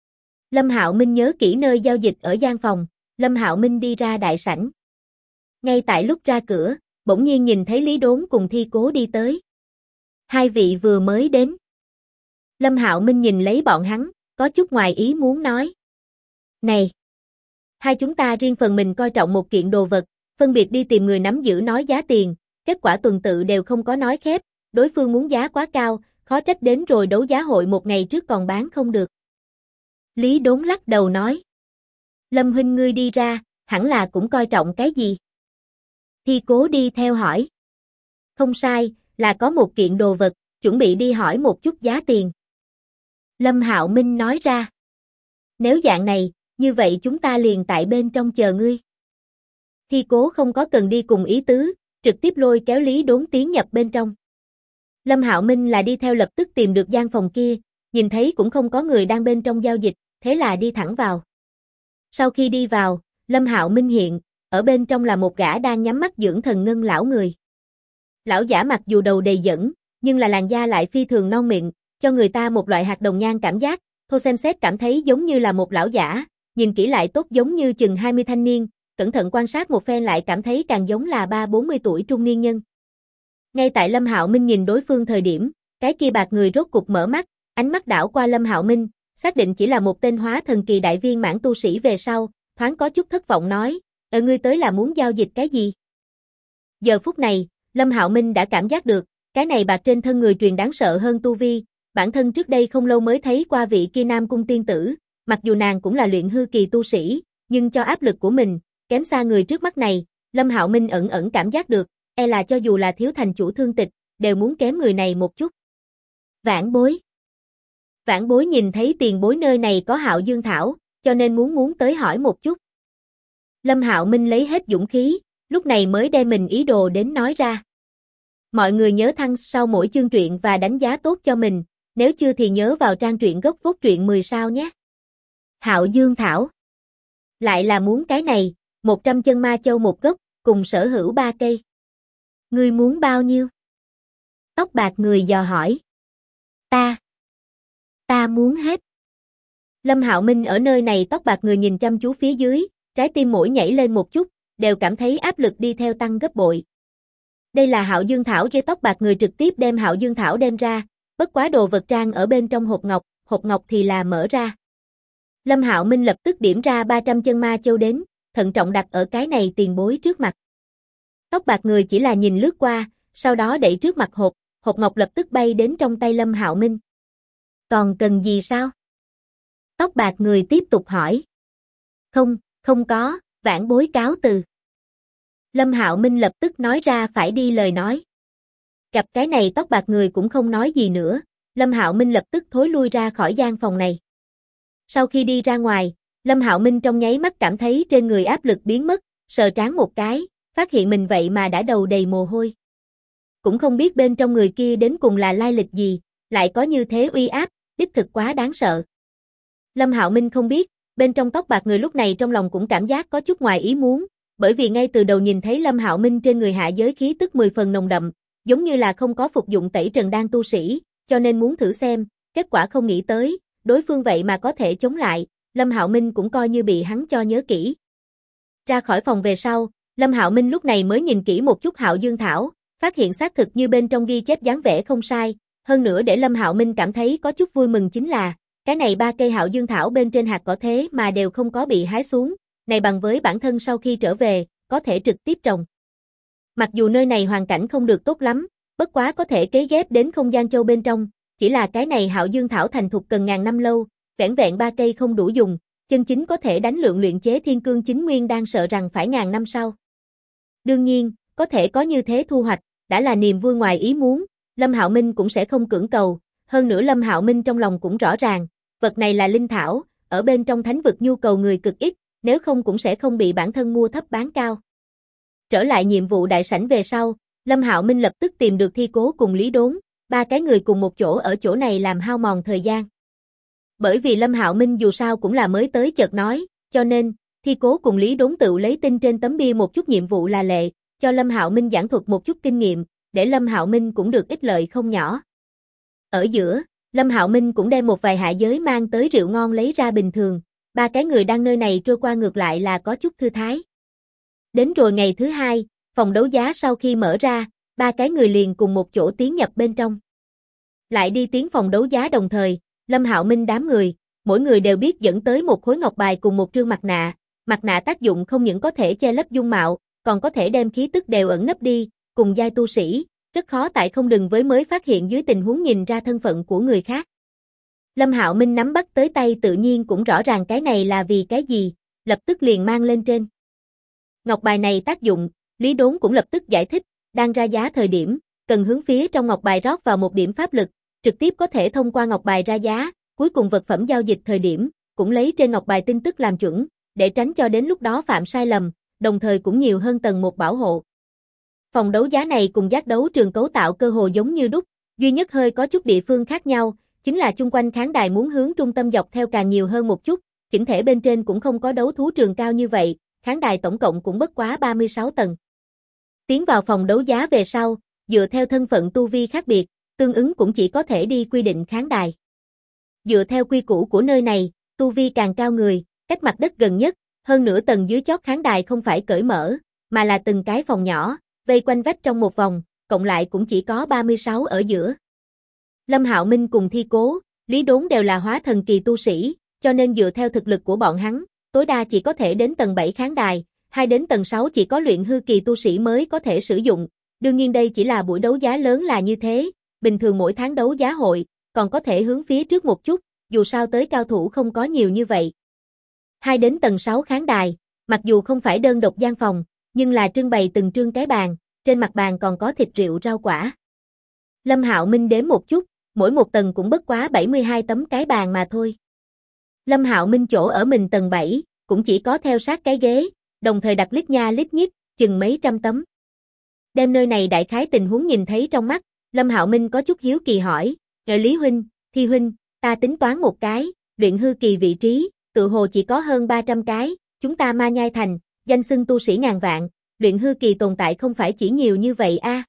[SPEAKER 1] Lâm Hạo Minh nhớ kỹ nơi giao dịch ở gian phòng, Lâm Hạo Minh đi ra đại sảnh. Ngay tại lúc ra cửa, bỗng nhiên nhìn thấy Lý Đốn cùng Thi Cố đi tới. Hai vị vừa mới đến. Lâm Hạo Minh nhìn lấy bọn hắn, có chút ngoài ý muốn nói. Này! Hai chúng ta riêng phần mình coi trọng một kiện đồ vật, phân biệt đi tìm người nắm giữ nói giá tiền, kết quả tuần tự đều không có nói khép, đối phương muốn giá quá cao, khó trách đến rồi đấu giá hội một ngày trước còn bán không được. Lý Đốn lắc đầu nói. Lâm huynh ngươi đi ra, hẳn là cũng coi trọng cái gì? Thi Cố đi theo hỏi. Không sai, là có một kiện đồ vật, chuẩn bị đi hỏi một chút giá tiền. Lâm Hạo Minh nói ra. Nếu dạng này, như vậy chúng ta liền tại bên trong chờ ngươi. Thi Cố không có cần đi cùng ý tứ, trực tiếp lôi kéo Lý Đốn tiến nhập bên trong. Lâm Hạo Minh là đi theo lập tức tìm được gian phòng kia, nhìn thấy cũng không có người đang bên trong giao dịch, thế là đi thẳng vào. Sau khi đi vào, Lâm Hạo Minh hiện, ở bên trong là một gã đang nhắm mắt dưỡng thần ngân lão người. Lão giả mặc dù đầu đầy dẫn, nhưng là làn da lại phi thường non mịn, cho người ta một loại hạt đồng nhang cảm giác, thôi xem xét cảm thấy giống như là một lão giả, nhìn kỹ lại tốt giống như chừng 20 thanh niên, cẩn thận quan sát một phen lại cảm thấy càng giống là 30-40 tuổi trung niên nhân. Ngay tại Lâm Hạo Minh nhìn đối phương thời điểm, cái kia bạc người rốt cục mở mắt, ánh mắt đảo qua Lâm Hạo Minh, xác định chỉ là một tên hóa thần kỳ đại viên mãn tu sĩ về sau, thoáng có chút thất vọng nói, ngươi tới là muốn giao dịch cái gì? Giờ phút này, Lâm Hạo Minh đã cảm giác được, cái này bạc trên thân người truyền đáng sợ hơn tu vi, bản thân trước đây không lâu mới thấy qua vị kia Nam Cung tiên tử, mặc dù nàng cũng là luyện hư kỳ tu sĩ, nhưng cho áp lực của mình, kém xa người trước mắt này, Lâm Hạo Minh ẩn ẩn cảm giác được, e là cho dù là thiếu thành chủ thương tịch, đều muốn kém người này một chút. Vãn bối. Vãn bối nhìn thấy tiền bối nơi này có Hạo Dương Thảo, cho nên muốn tới hỏi một chút. Lâm Hạo Minh lấy hết dũng khí, lúc này mới đem mình ý đồ đến nói ra. Mọi người nhớ thăng sau mỗi chương truyện và đánh giá tốt cho mình, nếu chưa thì nhớ vào trang truyện gốc phốt truyện 10 sao nhé. Hạo Dương Thảo. Lại là muốn cái này, 100 chân ma châu một gốc, cùng sở hữu 3 cây. Ngươi muốn bao nhiêu? Tóc bạc người dò hỏi. Ta muốn hết. Lâm Hạo Minh ở nơi này tóc bạc người nhìn chăm chú phía dưới, trái tim mỗi nhảy lên một chút, đều cảm thấy áp lực đi theo tăng gấp bội. Đây là Hạo Dương Thảo, với tóc bạc người trực tiếp đem Hạo Dương Thảo đem ra, bất quá đồ vật trang ở bên trong hộp ngọc thì là mở ra. Lâm Hạo Minh lập tức điểm ra 300 chân ma châu đến, thận trọng đặt ở cái này tiền bối trước mặt. Tóc bạc người chỉ là nhìn lướt qua, sau đó đẩy trước mặt hộp ngọc lập tức bay đến trong tay Lâm Hạo Minh. Còn cần gì sao? Tóc bạc người tiếp tục hỏi. Không có, vãn bối cáo từ. Lâm Hạo Minh lập tức nói ra phải đi lời nói. Gặp cái này tóc bạc người cũng không nói gì nữa, Lâm Hạo Minh lập tức thối lui ra khỏi gian phòng này. Sau khi đi ra ngoài, Lâm Hạo Minh trong nháy mắt cảm thấy trên người áp lực biến mất, sờ trán một cái, phát hiện mình vậy mà đã đầu đầy mồ hôi. Cũng không biết bên trong người kia đến cùng là lai lịch gì, lại có như thế uy áp, đích thực quá đáng sợ. Lâm Hạo Minh không biết, bên trong tóc bạc người lúc này trong lòng cũng cảm giác có chút ngoài ý muốn, bởi vì ngay từ đầu nhìn thấy Lâm Hạo Minh trên người hạ giới khí tức 10 phần nồng đậm, giống như là không có phục dụng tẩy trần đan tu sĩ, cho nên muốn thử xem, kết quả không nghĩ tới, đối phương vậy mà có thể chống lại, Lâm Hạo Minh cũng coi như bị hắn cho nhớ kỹ. Ra khỏi phòng về sau, Lâm Hạo Minh lúc này mới nhìn kỹ một chút Hạo Dương Thảo, phát hiện xác thực như bên trong ghi chép dáng vẻ không sai, hơn nữa để Lâm Hạo Minh cảm thấy có chút vui mừng chính là, cái này 3 cây Hạo Dương Thảo bên trên hạt cỏ thế mà đều không có bị hái xuống, này bằng với bản thân sau khi trở về, có thể trực tiếp trồng. Mặc dù nơi này hoàn cảnh không được tốt lắm, bất quá có thể kế ghép đến không gian châu bên trong, chỉ là cái này Hạo Dương Thảo thành thục cần ngàn năm lâu, vẻn vẹn 3 cây không đủ dùng, chân chính có thể đánh lượng luyện chế thiên cương chính nguyên đang sợ rằng phải ngàn năm sau. Đương nhiên, có thể có như thế thu hoạch, đã là niềm vui ngoài ý muốn, Lâm Hạo Minh cũng sẽ không cưỡng cầu, hơn nữa Lâm Hạo Minh trong lòng cũng rõ ràng, vật này là linh thảo, ở bên trong thánh vực nhu cầu người cực ít, nếu không cũng sẽ không bị bản thân mua thấp bán cao. Trở lại nhiệm vụ đại sảnh về sau, Lâm Hạo Minh lập tức tìm được Thi Cố cùng Lý Đốn, 3 cái người cùng một chỗ ở chỗ này làm hao mòn thời gian. Bởi vì Lâm Hạo Minh dù sao cũng là mới tới chợt nói, cho nên, Thi Cố cùng Lý Đốn tự lấy tin trên tấm bia một chút nhiệm vụ là lệ, cho Lâm Hạo Minh giảng thuật một chút kinh nghiệm, để Lâm Hạo Minh cũng được ích lợi không nhỏ. Ở giữa, Lâm Hạo Minh cũng đem một vài hạ giới mang tới rượu ngon lấy ra bình thường, 3 cái người đang nơi này trôi qua ngược lại là có chút thư thái. Đến rồi ngày thứ 2, phòng đấu giá sau khi mở ra, 3 cái người liền cùng một chỗ tiến nhập bên trong. Lại đi tiến phòng đấu giá đồng thời, Lâm Hạo Minh đám người, mỗi người đều biết dẫn tới một khối ngọc bài cùng một trương mặt nạ tác dụng không những có thể che lấp dung mạo, còn có thể đem khí tức đều ẩn nấp đi, cùng giai tu sĩ, rất khó tại không đừng với mới phát hiện dưới tình huống nhìn ra thân phận của người khác. Lâm Hạo Minh nắm bắt tới tay tự nhiên cũng rõ ràng cái này là vì cái gì, lập tức liền mang lên trên. Ngọc bài này tác dụng, Lý Đốn cũng lập tức giải thích, đang ra giá thời điểm, cần hướng phía trong ngọc bài rót vào một điểm pháp lực, trực tiếp có thể thông qua ngọc bài ra giá, cuối cùng vật phẩm giao dịch thời điểm, cũng lấy trên ngọc bài tin tức làm chuẩn, để tránh cho đến lúc đó phạm sai lầm, đồng thời cũng nhiều hơn tầng một bảo hộ. Phòng đấu giá này cùng giác đấu trường cấu tạo cơ hồ giống như đúc, duy nhất hơi có chút địa phương khác nhau, chính là chung quanh khán đài muốn hướng trung tâm dọc theo càng nhiều hơn một chút, chỉnh thể bên trên cũng không có đấu thú trường cao như vậy, khán đài tổng cộng cũng bất quá 36 tầng. Tiến vào phòng đấu giá về sau, dựa theo thân phận tu vi khác biệt, tương ứng cũng chỉ có thể đi quy định khán đài. Dựa theo quy củ của nơi này, tu vi càng cao người, cách mặt đất gần nhất, hơn nửa tầng dưới chót khán đài không phải cởi mở, mà là từng cái phòng nhỏ, vây quanh vách trong một vòng, cộng lại cũng chỉ có 36 ở giữa. Lâm Hạo Minh cùng Thi Cố, Lý Đốn đều là hóa thần kỳ tu sĩ, cho nên dựa theo thực lực của bọn hắn, tối đa chỉ có thể đến tầng 7 khán đài, 2 đến tầng 6 chỉ có luyện hư kỳ tu sĩ mới có thể sử dụng. Đương nhiên đây chỉ là buổi đấu giá lớn là như thế, bình thường mỗi tháng đấu giá hội, còn có thể hướng phía trước một chút, dù sao tới cao thủ không có nhiều như vậy. 2 đến tầng 6 khán đài, mặc dù không phải đơn độc gian phòng, nhưng là trưng bày từng trương cái bàn, trên mặt bàn còn có thịt rượu rau quả. Lâm Hạo Minh đếm một chút, mỗi một tầng cũng bất quá 72 tấm cái bàn mà thôi. Lâm Hạo Minh chỗ ở mình tầng 7, cũng chỉ có theo sát cái ghế, đồng thời đặt lít nha lít nhít, chừng mấy trăm tấm. Đem nơi này đại khái tình huống nhìn thấy trong mắt, Lâm Hạo Minh có chút hiếu kỳ hỏi, Lý huynh, Thi huynh, ta tính toán một cái, luyện hư kỳ vị trí, tự hồ chỉ có hơn 300 cái, chúng ta Ma Nhai Thành, danh xưng tu sĩ ngàn vạn, luyện hư kỳ tồn tại không phải chỉ nhiều như vậy a.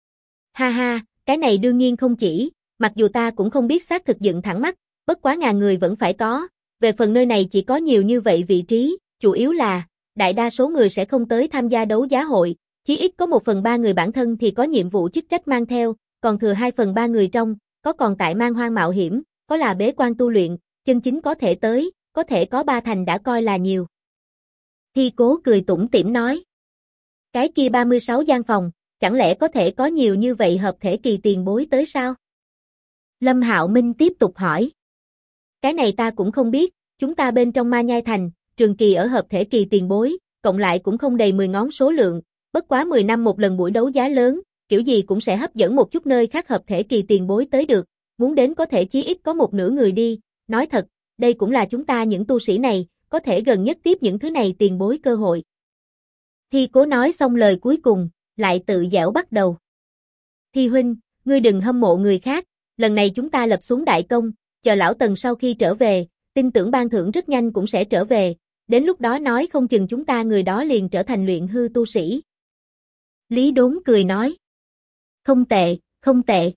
[SPEAKER 1] Ha ha, cái này đương nhiên không chỉ, mặc dù ta cũng không biết xác thực dựng thẳng mắt, bất quá ngàn người vẫn phải có, về phần nơi này chỉ có nhiều như vậy vị trí, chủ yếu là, đại đa số người sẽ không tới tham gia đấu giá hội, chí ít có 1/3 người bản thân thì có nhiệm vụ chức trách mang theo, còn thừa 2/3 người trong, có còn tại man hoang mạo hiểm, có là bế quan tu luyện, chân chính có thể tới, có thể có 3 thành đã coi là nhiều. Thi Cố cười tủm tỉm nói. Cái kia 36 gian phòng, chẳng lẽ có thể có nhiều như vậy hợp thể kỳ tiền bối tới sao? Lâm Hạo Minh tiếp tục hỏi. Cái này ta cũng không biết, chúng ta bên trong Ma Nhai Thành, trường kỳ ở hợp thể kỳ tiền bối, cộng lại cũng không đầy 10 ngón số lượng, bất quá 10 năm một lần buổi đấu giá lớn, kiểu gì cũng sẽ hấp dẫn một chút nơi khác hợp thể kỳ tiền bối tới được, muốn đến có thể chí ít có một nửa người đi, nói thật, đây cũng là chúng ta những tu sĩ này, có thể gần nhất tiếp những thứ này tiền bối cơ hội. Thi Cố nói xong lời cuối cùng, lại tự giễu bắt đầu. Thi huynh, ngươi đừng hâm mộ người khác, lần này chúng ta lập xuống đại công, chờ lão Tần sau khi trở về, tin tưởng ban thưởng rất nhanh cũng sẽ trở về, đến lúc đó nói không chừng chúng ta người đó liền trở thành luyện hư tu sĩ. Lý Đốn cười nói. Không tệ, không tệ.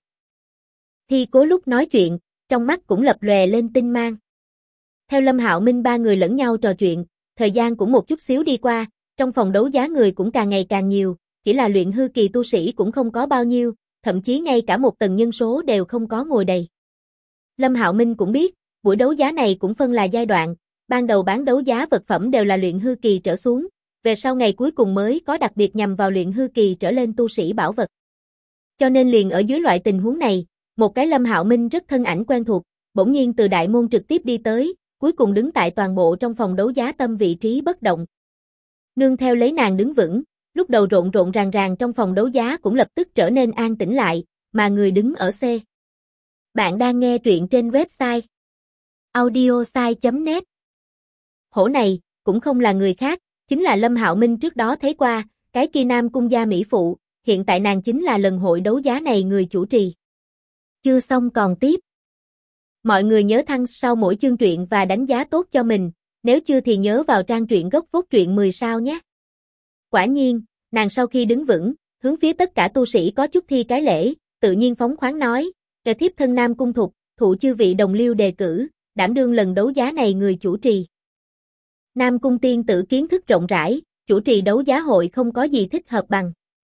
[SPEAKER 1] Thi Cố lúc nói chuyện, trong mắt cũng lập lòe lên tinh mang. Theo Lâm Hạo Minh ba người lẫn nhau trò chuyện, thời gian cũng một chút xíu đi qua, trong phòng đấu giá người cũng càng ngày càng nhiều, chỉ là luyện hư kỳ tu sĩ cũng không có bao nhiêu, thậm chí ngay cả một tầng nhân số đều không có ngồi đầy. Lâm Hạo Minh cũng biết, buổi đấu giá này cũng phân là giai đoạn, ban đầu bán đấu giá vật phẩm đều là luyện hư kỳ trở xuống, về sau ngày cuối cùng mới có đặc biệt nhằm vào luyện hư kỳ trở lên tu sĩ bảo vật. Cho nên liền ở dưới loại tình huống này, một cái Lâm Hạo Minh rất thân ảnh quen thuộc, bỗng nhiên từ đại môn trực tiếp đi tới, cuối cùng đứng tại toàn bộ trong phòng đấu giá tâm vị trí bất động. Nương theo lấy nàng đứng vững, lúc đầu rộn rộn ràng ràng trong phòng đấu giá cũng lập tức trở nên an tĩnh lại, mà người đứng ở C. Bạn đang nghe truyện trên website audiosai.net. Hổ này, cũng không là người khác, chính là Lâm Hạo Minh trước đó thấy qua, cái kia Nam Cung gia mỹ phụ, hiện tại nàng chính là lần hội đấu giá này người chủ trì. Chưa xong còn tiếp. Mọi người nhớ thăng sau mỗi chương truyện và đánh giá tốt cho mình, nếu chưa thì nhớ vào trang truyện gốc phốt truyện 10 sao nhé. Quả nhiên, nàng sau khi đứng vững, hướng phía tất cả tu sĩ có chút thi cái lễ, tự nhiên phóng khoáng nói, "Kẻ thiếp thân Nam Cung Thục, thụ chư vị đồng liêu đề cử, đảm đương lần đấu giá này người chủ trì." Nam Cung tiên tử kiến thức rộng rãi, chủ trì đấu giá hội không có gì thích hợp bằng.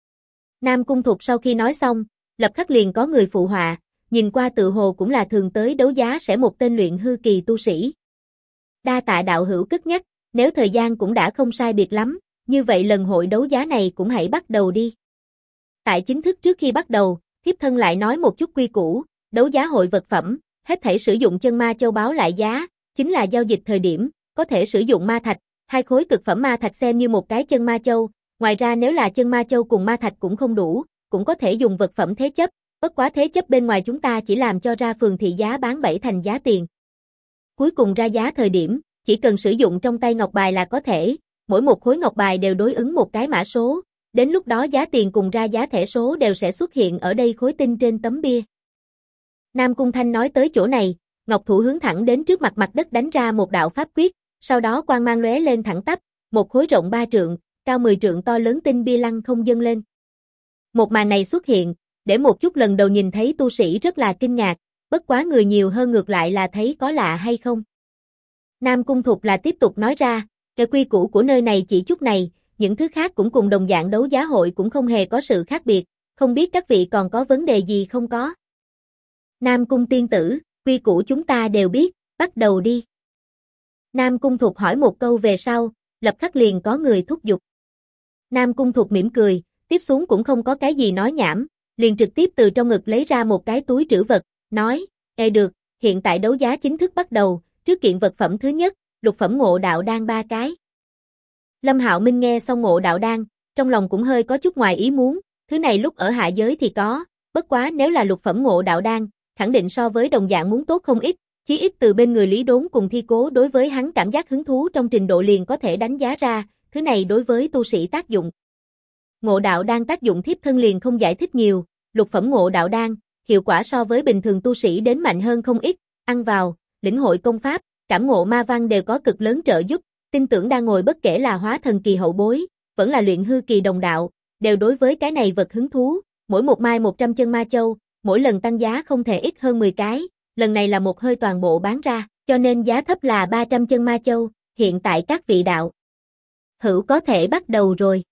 [SPEAKER 1] Nam Cung Thục sau khi nói xong, lập khắc liền có người phụ họa, nhìn qua tự hồ cũng là thường tới đấu giá sẽ một tên luyện hư kỳ tu sĩ. Đa tạ đạo hữu cất nhắc, nếu thời gian cũng đã không sai biệt lắm, như vậy lần hội đấu giá này cũng hãy bắt đầu đi. Tại chính thức trước khi bắt đầu, thiếp thân lại nói một chút quy củ, đấu giá hội vật phẩm, hết thảy sử dụng chân ma châu báo lại giá, chính là giao dịch thời điểm, có thể sử dụng ma thạch, 2 khối cực phẩm ma thạch xem như một cái chân ma châu, ngoài ra nếu là chân ma châu cùng ma thạch cũng không đủ, cũng có thể dùng vật phẩm thế chấp, bất quá thế chấp bên ngoài chúng ta chỉ làm cho ra phường thị giá bán 7 thành giá tiền. Cuối cùng ra giá thời điểm, chỉ cần sử dụng trong tay ngọc bài là có thể, mỗi một khối ngọc bài đều đối ứng một cái mã số, đến lúc đó giá tiền cùng ra giá thẻ số đều sẽ xuất hiện ở đây khối tinh trên tấm bia. Nam Cung Thanh nói tới chỗ này, ngọc thủ hướng thẳng đến trước mặt đất đánh ra một đạo pháp quyết, sau đó quang mang lóe lên thẳng tắp, một khối rộng 3 trượng, cao 10 trượng to lớn tinh bia lăng không dâng lên. Một màn này xuất hiện, để một chút lần đầu nhìn thấy tu sĩ rất là kinh ngạc, bất quá người nhiều hơn ngược lại là thấy có lạ hay không. Nam Cung Thục là tiếp tục nói ra, cái quy củ của nơi này chỉ chút này, những thứ khác cũng cùng đồng dạng đấu giá hội cũng không hề có sự khác biệt, không biết các vị còn có vấn đề gì không có. Nam Cung tiên tử, quy củ chúng ta đều biết, bắt đầu đi. Nam Cung Thục hỏi một câu về sau, lập khắc liền có người thúc giục. Nam Cung Thục mỉm cười, tiếp xuống cũng không có cái gì nói nhảm, liền trực tiếp từ trong ngực lấy ra một cái túi trữ vật, nói, được, hiện tại đấu giá chính thức bắt đầu, trước kiện vật phẩm thứ nhất, lục phẩm ngộ đạo đan 3 cái. Lâm Hạo Minh nghe xong ngộ đạo đan, trong lòng cũng hơi có chút ngoài ý muốn, thứ này lúc ở hạ giới thì có, bất quá nếu là lục phẩm ngộ đạo đan, khẳng định so với đồng dạng muốn tốt không ít, chí ít từ bên người Lý Đốn cùng Thi Cố đối với hắn cảm giác hứng thú trong trình độ liền có thể đánh giá ra, thứ này đối với tu sĩ tác dụng. Ngộ đạo đan tác dụng thiếp thân liền không giải thích nhiều, lục phẩm ngộ đạo đan, hiệu quả so với bình thường tu sĩ đến mạnh hơn không ít, ăn vào, lĩnh hội công pháp, cảm ngộ ma văn đều có cực lớn trợ giúp, tin tưởng đang ngồi bất kể là hóa thần kỳ hậu bối, vẫn là luyện hư kỳ đồng đạo, đều đối với cái này vật hứng thú, mỗi một mai 100 chân ma châu, mỗi lần tăng giá không thể ít hơn 10 cái, lần này là một hơi toàn bộ bán ra, cho nên giá thấp là 300 chân ma châu, hiện tại các vị đạo hữu có thể bắt đầu rồi.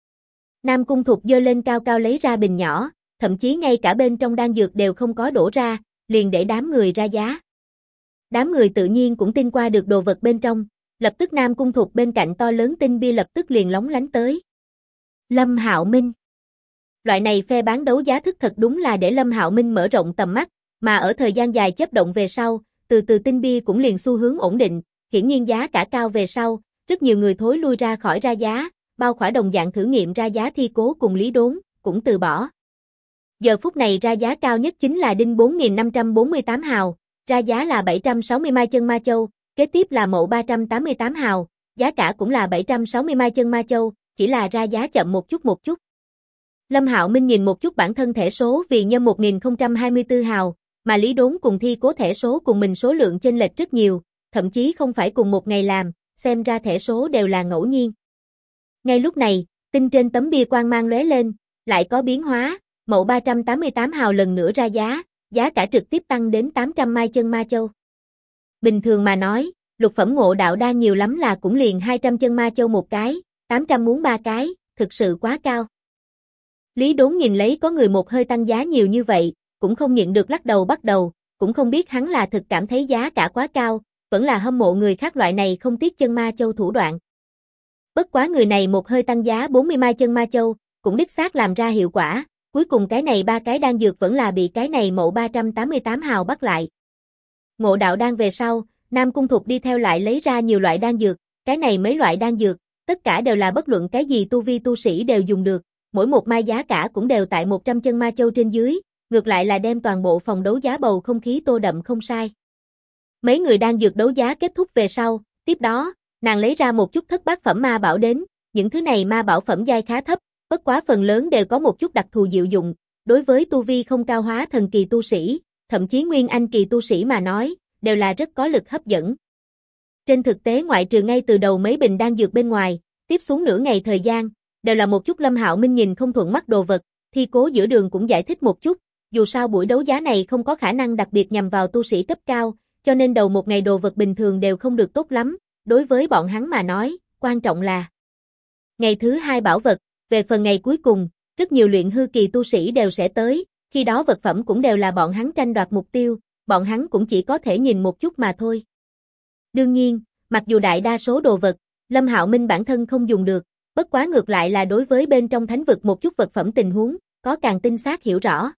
[SPEAKER 1] Nam Cung Thục giơ lên cao cao lấy ra bình nhỏ, thậm chí ngay cả bên trong đan dược đều không có đổ ra, liền để đám người ra giá. Đám người tự nhiên cũng tin qua được đồ vật bên trong, lập tức Nam Cung Thục bên cạnh to lớn tinh bia lập tức liền lóng lánh tới. Lâm Hạo Minh. Loại này phe bán đấu giá thức thật đúng là để Lâm Hạo Minh mở rộng tầm mắt, mà ở thời gian dài chấp động về sau, từ từ tinh bia cũng liền xu hướng ổn định, hiển nhiên giá cả cao về sau, rất nhiều người thối lui ra khỏi ra giá, bao khỏa đồng dạng thử nghiệm ra giá Thi Cố cùng Lý Đốn, cũng từ bỏ. Giờ phút này ra giá cao nhất chính là đinh 4.548 hào, ra giá là 760 mai chân ma châu, kế tiếp là mậu 388 hào, giá cả cũng là 760 mai chân ma châu, chỉ là ra giá chậm một chút. Lâm Hạo Minh nhìn một chút bản thân thẻ số vì nhân 1024 hào, mà Lý Đốn cùng Thi Cố thẻ số cùng mình số lượng chênh lệch rất nhiều, thậm chí không phải cùng một ngày làm, xem ra thẻ số đều là ngẫu nhiên. Ngay lúc này, tinh trên tấm bia quang mang lóe lên, lại có biến hóa, mậu 388 hào lần nữa ra giá, giá cả trực tiếp tăng đến 800 mai chân ma châu. Bình thường mà nói, lục phẩm ngộ đạo đan nhiều lắm là cũng liền 200 chân ma châu một cái, 800 muốn 3 cái, thực sự quá cao. Lý Đốn nhìn lấy có người một hơi tăng giá nhiều như vậy, cũng không nhịn được lắc đầu bắt đầu, cũng không biết hắn là thực cảm thấy giá cả quá cao, vẫn là hâm mộ người khác loại này không tiếc chân ma châu thủ đoạn. Bất quá người này một hơi tăng giá 40 mai chân ma châu, cũng đích xác làm ra hiệu quả, cuối cùng cái này 3 cái đan dược vẫn là bị cái này mậu 388 hào bắt lại. Ngộ đạo đan về sau, Nam Cung Thục đi theo lại lấy ra nhiều loại đan dược, cái này mấy loại đan dược, tất cả đều là bất luận cái gì tu vi tu sĩ đều dùng được, mỗi một mai giá cả cũng đều tại 100 chân ma châu trên dưới, ngược lại là đem toàn bộ phòng đấu giá bầu không khí tô đậm không sai. Mấy người đan dược đấu giá kết thúc về sau, tiếp đó, nàng lấy ra một chút thất bát phẩm ma bảo đến, những thứ này ma bảo phẩm giai khá thấp, bất quá phần lớn đều có một chút đặc thù diệu dụng, đối với tu vi không cao hóa thần kỳ tu sĩ, thậm chí nguyên anh kỳ tu sĩ mà nói, đều là rất có lực hấp dẫn. Trên thực tế ngoại trừ ngay từ đầu mấy bình đan dược bên ngoài, tiếp xuống nửa ngày thời gian, đều là một chút Lâm Hạo Minh nhìn không thuận mắt đồ vật, Thi Cố giữa đường cũng giải thích một chút, dù sao buổi đấu giá này không có khả năng đặc biệt nhằm vào tu sĩ cấp cao, cho nên đầu một ngày đồ vật bình thường đều không được tốt lắm, đối với bọn hắn mà nói, quan trọng là ngày thứ hai bảo vật, về phần ngày cuối cùng, rất nhiều luyện hư kỳ tu sĩ đều sẽ tới, khi đó vật phẩm cũng đều là bọn hắn tranh đoạt mục tiêu, bọn hắn cũng chỉ có thể nhìn một chút mà thôi. Đương nhiên, mặc dù đại đa số đồ vật, Lâm Hạo Minh bản thân không dùng được, bất quá ngược lại là đối với bên trong thánh vực một chút vật phẩm tình huống, có càng tinh xác hiểu rõ.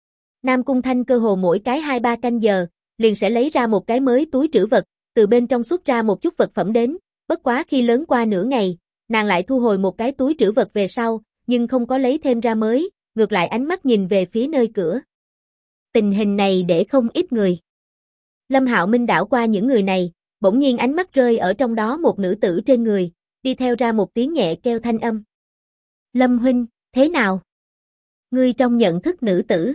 [SPEAKER 1] Nam Cung Thanh cơ hồ mỗi cái 2-3 canh giờ, liền sẽ lấy ra một cái mới túi trữ vật, từ bên trong xuất ra một chút vật phẩm đến, bất quá khi lớn qua nửa ngày, nàng lại thu hồi một cái túi trữ vật về sau, nhưng không có lấy thêm ra mới, ngược lại ánh mắt nhìn về phía nơi cửa. Tình hình này để không ít người. Lâm Hạo Minh đảo qua những người này, bỗng nhiên ánh mắt rơi ở trong đó một nữ tử trên người, đi theo ra một tiếng nhẹ kêu thanh âm. Lâm huynh, thế nào? Ngươi trong nhận thức nữ tử.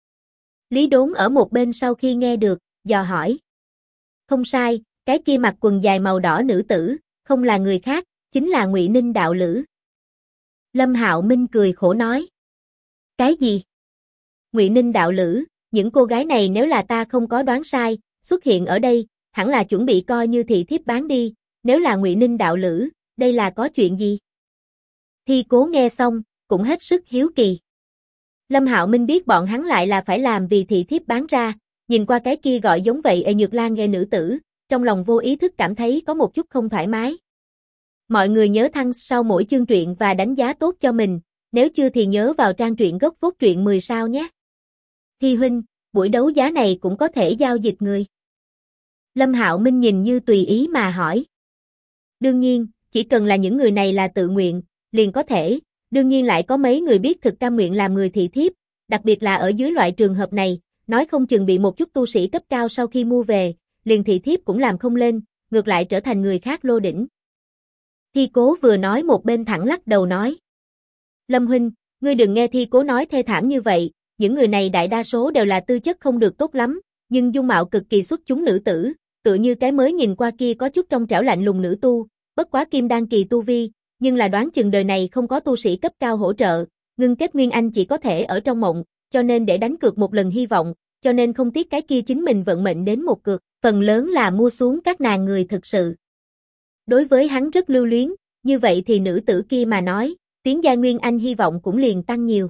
[SPEAKER 1] Lý Đốn ở một bên sau khi nghe được, dò hỏi. Không sai, cái kia mặc quần dài màu đỏ nữ tử, không là người khác, chính là Ngụy Ninh đạo lữ. Lâm Hạo Minh cười khổ nói. Cái gì? Ngụy Ninh đạo lữ, những cô gái này nếu là ta không có đoán sai, xuất hiện ở đây, hẳn là chuẩn bị coi như thị thiếp bán đi, nếu là Ngụy Ninh đạo lữ, đây là có chuyện gì? Thi Cố nghe xong, cũng hết sức hiếu kỳ. Lâm Hạo Minh biết bọn hắn lại là phải làm vì thị thiếp bán ra, nhìn qua cái kia gọi giống vậy Nhược Lan nghe nữ tử, trong lòng vô ý thức cảm thấy có một chút không thoải mái. Mọi người nhớ thăng sau mỗi chương truyện và đánh giá tốt cho mình, nếu chưa thì nhớ vào trang truyện gốc phốt truyện 10 sao nhé. Thi huynh, buổi đấu giá này cũng có thể giao dịch người. Lâm Hạo Minh nhìn như tùy ý mà hỏi. Đương nhiên, chỉ cần là những người này là tự nguyện, liền có thể, Đương nhiên lại có mấy người biết thực cam nguyện làm người thị thiếp, đặc biệt là ở dưới loại trường hợp này, nói không chừng bị một chút tu sĩ cấp cao sau khi mua về, liền thị thiếp cũng làm không lên, ngược lại trở thành người khác lô đỉnh. Thi Cố vừa nói một bên thẳng lắc đầu nói. Lâm huynh, ngươi đừng nghe Thi Cố nói thê thảm như vậy, những người này đại đa số đều là tư chất không được tốt lắm, nhưng dung mạo cực kỳ xuất chúng nữ tử, tựa như cái mới nhìn qua kia có chút trong trẻo lạnh lùng nữ tu, bất quá kim đan kỳ tu vi, nhưng là đoán chừng đời này không có tu sĩ cấp cao hỗ trợ, ngưng kết nguyên anh chỉ có thể ở trong mộng, cho nên để đánh cược một lần hy vọng, cho nên không tiếc cái kia chính mình vận mệnh đến một cược, phần lớn là mua xuống các nàng người thực sự. Đối với hắn rất lưu luyến, như vậy thì nữ tử kia mà nói, tiến giai nguyên anh hy vọng cũng liền tăng nhiều.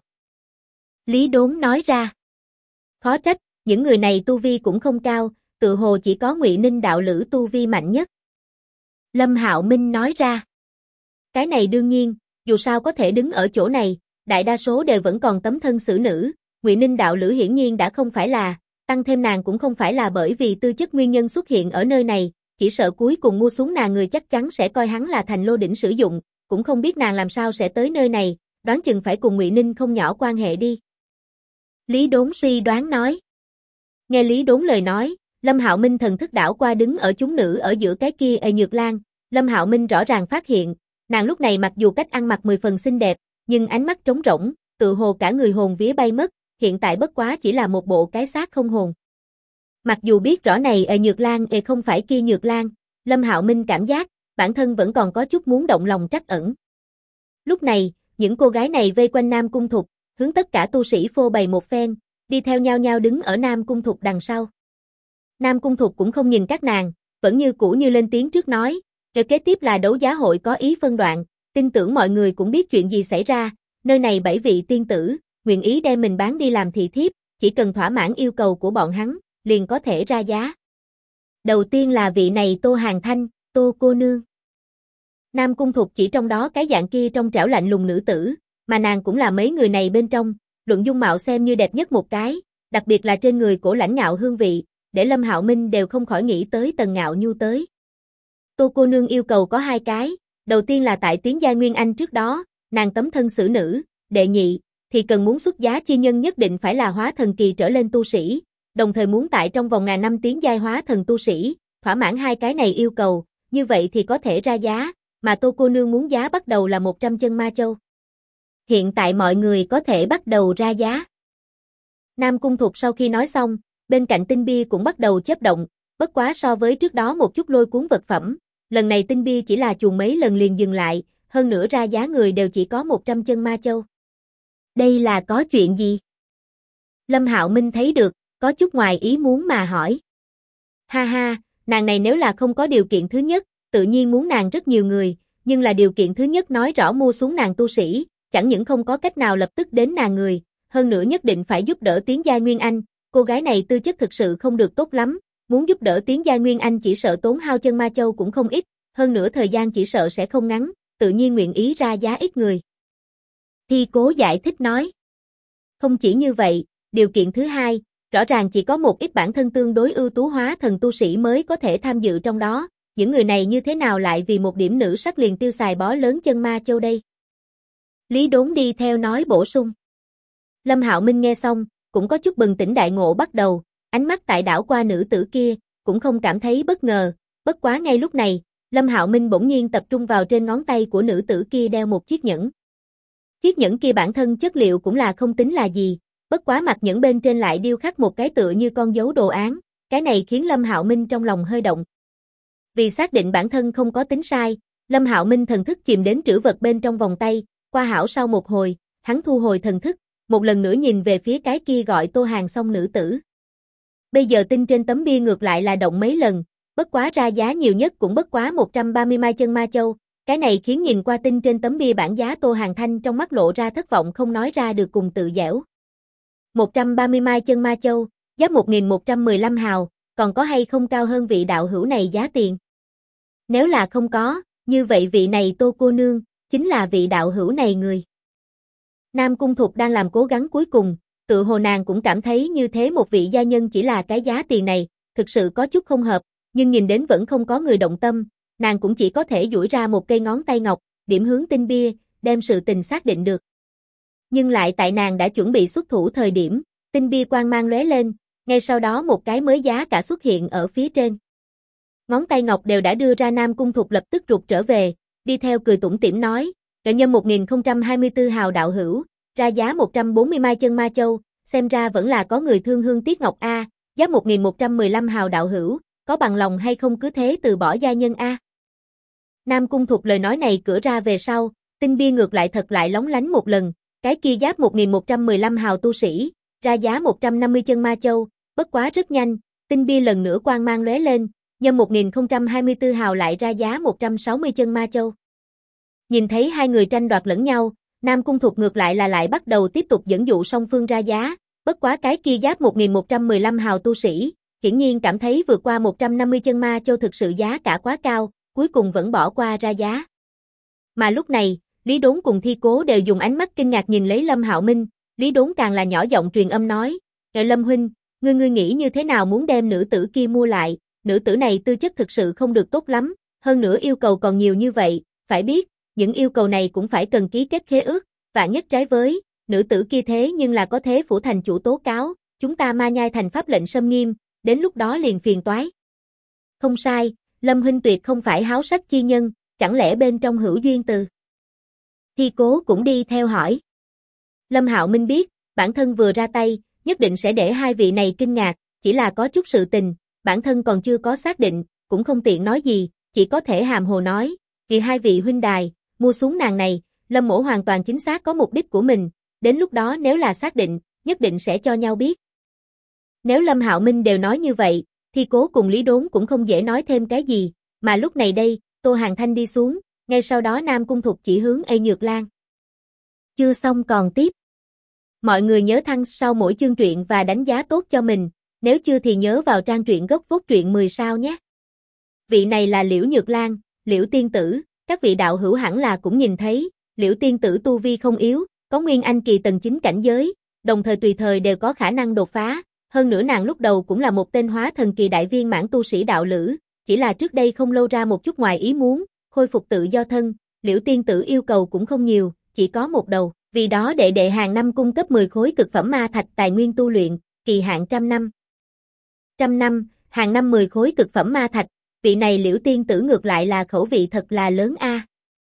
[SPEAKER 1] Lý Đốn nói ra. Khó trách, những người này tu vi cũng không cao, tự hồ chỉ có Ngụy Ninh đạo lữ tu vi mạnh nhất. Lâm Hạo Minh nói ra. Cái này đương nhiên, dù sao có thể đứng ở chỗ này, đại đa số đều vẫn còn tấm thân xử nữ, Ngụy Ninh đạo lữ hiển nhiên đã không phải là, tăng thêm nàng cũng không phải là bởi vì tư chất nguyên nhân xuất hiện ở nơi này, chỉ sợ cuối cùng mua xuống nàng người chắc chắn sẽ coi hắn là thành lô đỉnh sử dụng, cũng không biết nàng làm sao sẽ tới nơi này, đoán chừng phải cùng Ngụy Ninh không nhỏ quan hệ đi. Lý Đốn suy đoán nói. Nghe Lý Đốn lời nói, Lâm Hạo Minh thần thức đảo qua đứng ở chúng nữ ở giữa cái kia Nhược Lan, Lâm Hạo Minh rõ ràng phát hiện, nàng lúc này mặc dù cách ăn mặc 10 phần xinh đẹp, nhưng ánh mắt trống rỗng, tự hồ cả người hồn vía bay mất, hiện tại bất quá chỉ là một bộ cái xác không hồn. Mặc dù biết rõ này Nhược Lan không phải kia Nhược Lan, Lâm Hạo Minh cảm giác, bản thân vẫn còn có chút muốn động lòng trắc ẩn. Lúc này, những cô gái này vây quanh Nam Cung Thục, hướng tất cả tu sĩ phô bày một phen, đi theo nhau nhau đứng ở Nam Cung Thục đằng sau. Nam Cung Thục cũng không nhìn các nàng, vẫn như cũ như lên tiếng trước nói, kế tiếp là đấu giá hội có ý phân đoạn, tin tưởng mọi người cũng biết chuyện gì xảy ra, nơi này 7 vị tiên tử, nguyện ý đem mình bán đi làm thị thiếp, chỉ cần thỏa mãn yêu cầu của bọn hắn, liền có thể ra giá. Đầu tiên là vị này Tô Hàn Thanh, Tô cô nương. Nam Cung Thục chỉ trong đó cái dạng kia trong trẻo lạnh lùng nữ tử, mà nàng cũng là mấy người này bên trong, luận dung mạo xem như đẹp nhất một cái, đặc biệt là trên người cổ lãnh ngạo hương vị, để Lâm Hạo Minh đều không khỏi nghĩ tới Tần Ngạo Nhu tới. Tô cô nương yêu cầu có 2 cái, đầu tiên là tại tiến giai nguyên anh trước đó, nàng tấm thân xử nữ, đệ nhị, thì cần muốn xuất giá chi nhân nhất định phải là hóa thần kỳ trở lên tu sĩ, đồng thời muốn tại trong vòng ngàn năm tiến giai hóa thần tu sĩ, thỏa mãn 2 cái này yêu cầu, như vậy thì có thể ra giá, mà Tô cô nương muốn giá bắt đầu là 100 chân ma châu. Hiện tại mọi người có thể bắt đầu ra giá. Nam Cung Thục sau khi nói xong, bên cạnh tinh bia cũng bắt đầu chớp động, bất quá so với trước đó một chút lôi cuốn vật phẩm, lần này tinh bia chỉ là chuồn mấy lần liền dừng lại, hơn nữa ra giá người đều chỉ có 100 chân ma châu. Đây là có chuyện gì? Lâm Hạo Minh thấy được, có chút ngoài ý muốn mà hỏi. Ha ha, nàng này nếu là không có điều kiện thứ nhất, tự nhiên muốn nàng rất nhiều người, nhưng là điều kiện thứ nhất nói rõ mua xuống nàng tu sĩ, chẳng những không có cách nào lập tức đến nàng người, hơn nữa nhất định phải giúp đỡ tiến giai Nguyên Anh, cô gái này tư chất thực sự không được tốt lắm, muốn giúp đỡ tiến giai Nguyên Anh chỉ sợ tốn hao chân ma châu cũng không ít, hơn nữa thời gian chỉ sợ sẽ không ngắn, tự nhiên nguyện ý ra giá ít người. Thi Cố giải thích nói. Không chỉ như vậy, điều kiện thứ hai, rõ ràng chỉ có một ít bản thân tương đối ưu tú hóa thần tu sĩ mới có thể tham dự trong đó, những người này như thế nào lại vì một điểm nữ sắc liền tiêu xài bó lớn chân ma châu đây? Lý Đốn đi theo nói bổ sung. Lâm Hạo Minh nghe xong, cũng có chút bừng tỉnh đại ngộ bắt đầu, ánh mắt tại đảo qua nữ tử kia, cũng không cảm thấy bất ngờ, bất quá ngay lúc này, Lâm Hạo Minh bỗng nhiên tập trung vào trên ngón tay của nữ tử kia đeo một chiếc nhẫn. Chiếc nhẫn kia bản thân chất liệu cũng là không tính là gì, bất quá mặt nhẫn bên trên lại điêu khắc một cái tựa như con dấu đồ án, cái này khiến Lâm Hạo Minh trong lòng hơi động. Vì xác định bản thân không có tính sai, Lâm Hạo Minh thần thức chìm đến trữ vật bên trong vòng tay, qua hảo sau một hồi, hắn thu hồi thần thức, một lần nữa nhìn về phía cái kia gọi Tô Hàn Song nữ tử. Bây giờ tinh trên tấm bia ngược lại là động mấy lần, bất quá ra giá nhiều nhất cũng bất quá 130 mai chân ma châu, cái này khiến nhìn qua tinh trên tấm bia bản giá Tô Hàn Thanh trong mắt lộ ra thất vọng không nói ra được cùng tự dẻo. 130 mai chân ma châu, giá 1115 hào, còn có hay không cao hơn vị đạo hữu này giá tiền? Nếu là không có, như vậy vị này Tô cô nương, chính là vị đạo hữu này người. Nam Cung Thục đang làm cố gắng cuối cùng, tự hồ nàng cũng cảm thấy như thế một vị gia nhân chỉ là cái giá tiền này, thực sự có chút không hợp, nhưng nhìn đến vẫn không có người động tâm, nàng cũng chỉ có thể duỗi ra một cây ngón tay ngọc, điểm hướng tinh bia, đem sự tình xác định được. Nhưng lại tại nàng đã chuẩn bị xuất thủ thời điểm, tinh bia quang mang lóe lên, ngay sau đó một cái mới giá cả xuất hiện ở phía trên. Ngón tay ngọc đều đã đưa ra, Nam Cung Thục lập tức rụt trở về, đi theo cười tủm tỉm nói, cỡ nhân 1024 hào đạo hữu, ra giá 140 mai chân ma châu, xem ra vẫn là có người thương hương tiếc ngọc a, giá 1115 hào đạo hữu, có bằng lòng hay không cứ thế từ bỏ gia nhân a. Nam Cung Thục lời nói này cửa ra về sau, tinh bia ngược lại thật lại lóng lánh một lần, cái kia giáp 1115 hào tu sĩ, ra giá 150 chân ma châu, bất quá rất nhanh, tinh bia lần nữa quang mang lóe lên, nhân 1024 hào lại ra giá 160 chân ma châu. Nhìn thấy hai người tranh đoạt lẫn nhau, Nam Cung Thục ngược lại là lại bắt đầu tiếp tục dẫn dụ song phương ra giá, bất quá cái kia giáp 1115 hào tu sĩ, hiển nhiên cảm thấy vượt qua 150 chân ma châu thực sự giá cả quá cao, cuối cùng vẫn bỏ qua ra giá. Mà lúc này, Lý Đốn cùng Thi Cố đều dùng ánh mắt kinh ngạc nhìn lấy Lâm Hạo Minh, Lý Đốn càng là nhỏ giọng truyền âm nói, Lâm huynh, ngươi nghĩ như thế nào muốn đem nữ tử kia mua lại, nữ tử này tư chất thực sự không được tốt lắm, hơn nữa yêu cầu còn nhiều như vậy, phải biết, những yêu cầu này cũng phải cần ký kết khế ước, vạn nhất trái với, nữ tử kia thế nhưng là có thế phủ thành chủ tố cáo, chúng ta Ma Nhai thành pháp lệnh xâm nghiêm, đến lúc đó liền phiền toái. Không sai, Lâm huynh tuyệt không phải háo sắc chi nhân, chẳng lẽ bên trong hữu duyên từ? Thi Cố cũng đi theo hỏi. Lâm Hạo Minh biết, bản thân vừa ra tay, nhất định sẽ để hai vị này kinh ngạc, chỉ là có chút sự tình, bản thân còn chưa có xác định, cũng không tiện nói gì, chỉ có thể hàm hồ nói, vì hai vị huynh đài, mua xuống nàng này, Lâm mỗ hoàn toàn chính xác có mục đích của mình, đến lúc đó nếu là xác định, nhất định sẽ cho nhau biết. Nếu Lâm Hạo Minh đều nói như vậy, Thi Cố cùng Lý Đốn cũng không dễ nói thêm cái gì, mà lúc này đây, Tô Hàn Thanh đi xuống, ngay sau đó Nam Cung Thục chỉ hướng A Nhược Lan. Chưa xong còn tiếp. Mọi người nhớ thăng sau mỗi chương truyện và đánh giá tốt cho mình, nếu chưa thì nhớ vào trang truyện gốc phốt truyện 10 sao nhé. Vị này là Liễu Nhược Lan, Liễu tiên tử, các vị đạo hữu hẳn là cũng nhìn thấy, Liễu tiên tử tu vi không yếu, có Nguyên Anh kỳ tầng 9 cảnh giới, đồng thời tùy thời đều có khả năng đột phá, hơn nữa nàng lúc đầu cũng là một tên hóa thần kỳ đại viên mãn tu sĩ đạo lữ, chỉ là trước đây không lâu ra một chút ngoài ý muốn, khôi phục tự do thân, Liễu tiên tử yêu cầu cũng không nhiều, chỉ có một đầu, vì đó đệ hàng năm cung cấp 10 khối cực phẩm ma thạch tài nguyên tu luyện, kỳ hạn 100 năm. 100 năm, hàng năm 10 khối cực phẩm ma thạch, vị này Liễu tiên tử ngược lại là khẩu vị thật là lớn a.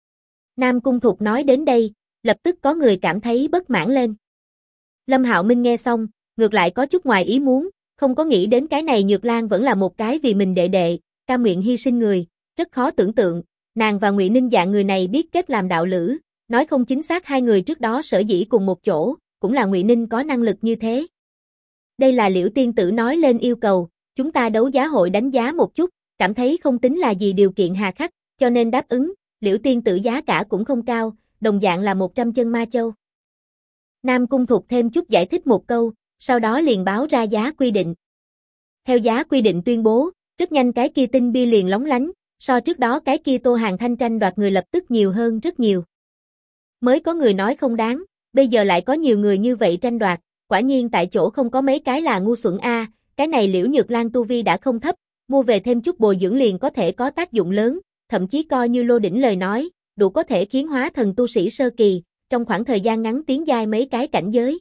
[SPEAKER 1] Nam Cung Thục nói đến đây, lập tức có người cảm thấy bất mãn lên. Lâm Hạo Minh nghe xong, ngược lại có chút ngoài ý muốn, không có nghĩ đến cái này Nhược Lan vẫn là một cái vì mình đệ, cam nguyện hy sinh người, rất khó tưởng tượng, nàng và Ngụy Ninh dạng người này biết kết làm đạo lữ, nói không chính xác hai người trước đó sở dĩ cùng một chỗ, cũng là Ngụy Ninh có năng lực như thế. Đây là Liễu tiên tử nói lên yêu cầu, chúng ta đấu giá hội đánh giá một chút, cảm thấy không tính là gì điều kiện hà khắc, cho nên đáp ứng, Liễu tiên tử giá cả cũng không cao, đồng dạng là 100 chân ma châu. Nam Cung Thục thêm chút giải thích một câu, sau đó liền báo ra giá quy định. Theo giá quy định tuyên bố, rất nhanh cái kia tinh bia liền lóng lánh, so trước đó cái kia Tô Hàn Thanh tranh đoạt người lập tức nhiều hơn rất nhiều. Mới có người nói không đáng, bây giờ lại có nhiều người như vậy tranh đoạt, quả nhiên tại chỗ không có mấy cái là ngu xuẩn a, cái này Liễu Nhược Lan tu vi đã không thấp, mua về thêm chút bồi dưỡng liền có thể có tác dụng lớn, thậm chí coi như Lô Đỉnh lời nói, đủ có thể khiến hóa thần tu sĩ sơ kỳ, trong khoảng thời gian ngắn tiến giai mấy cái cảnh giới.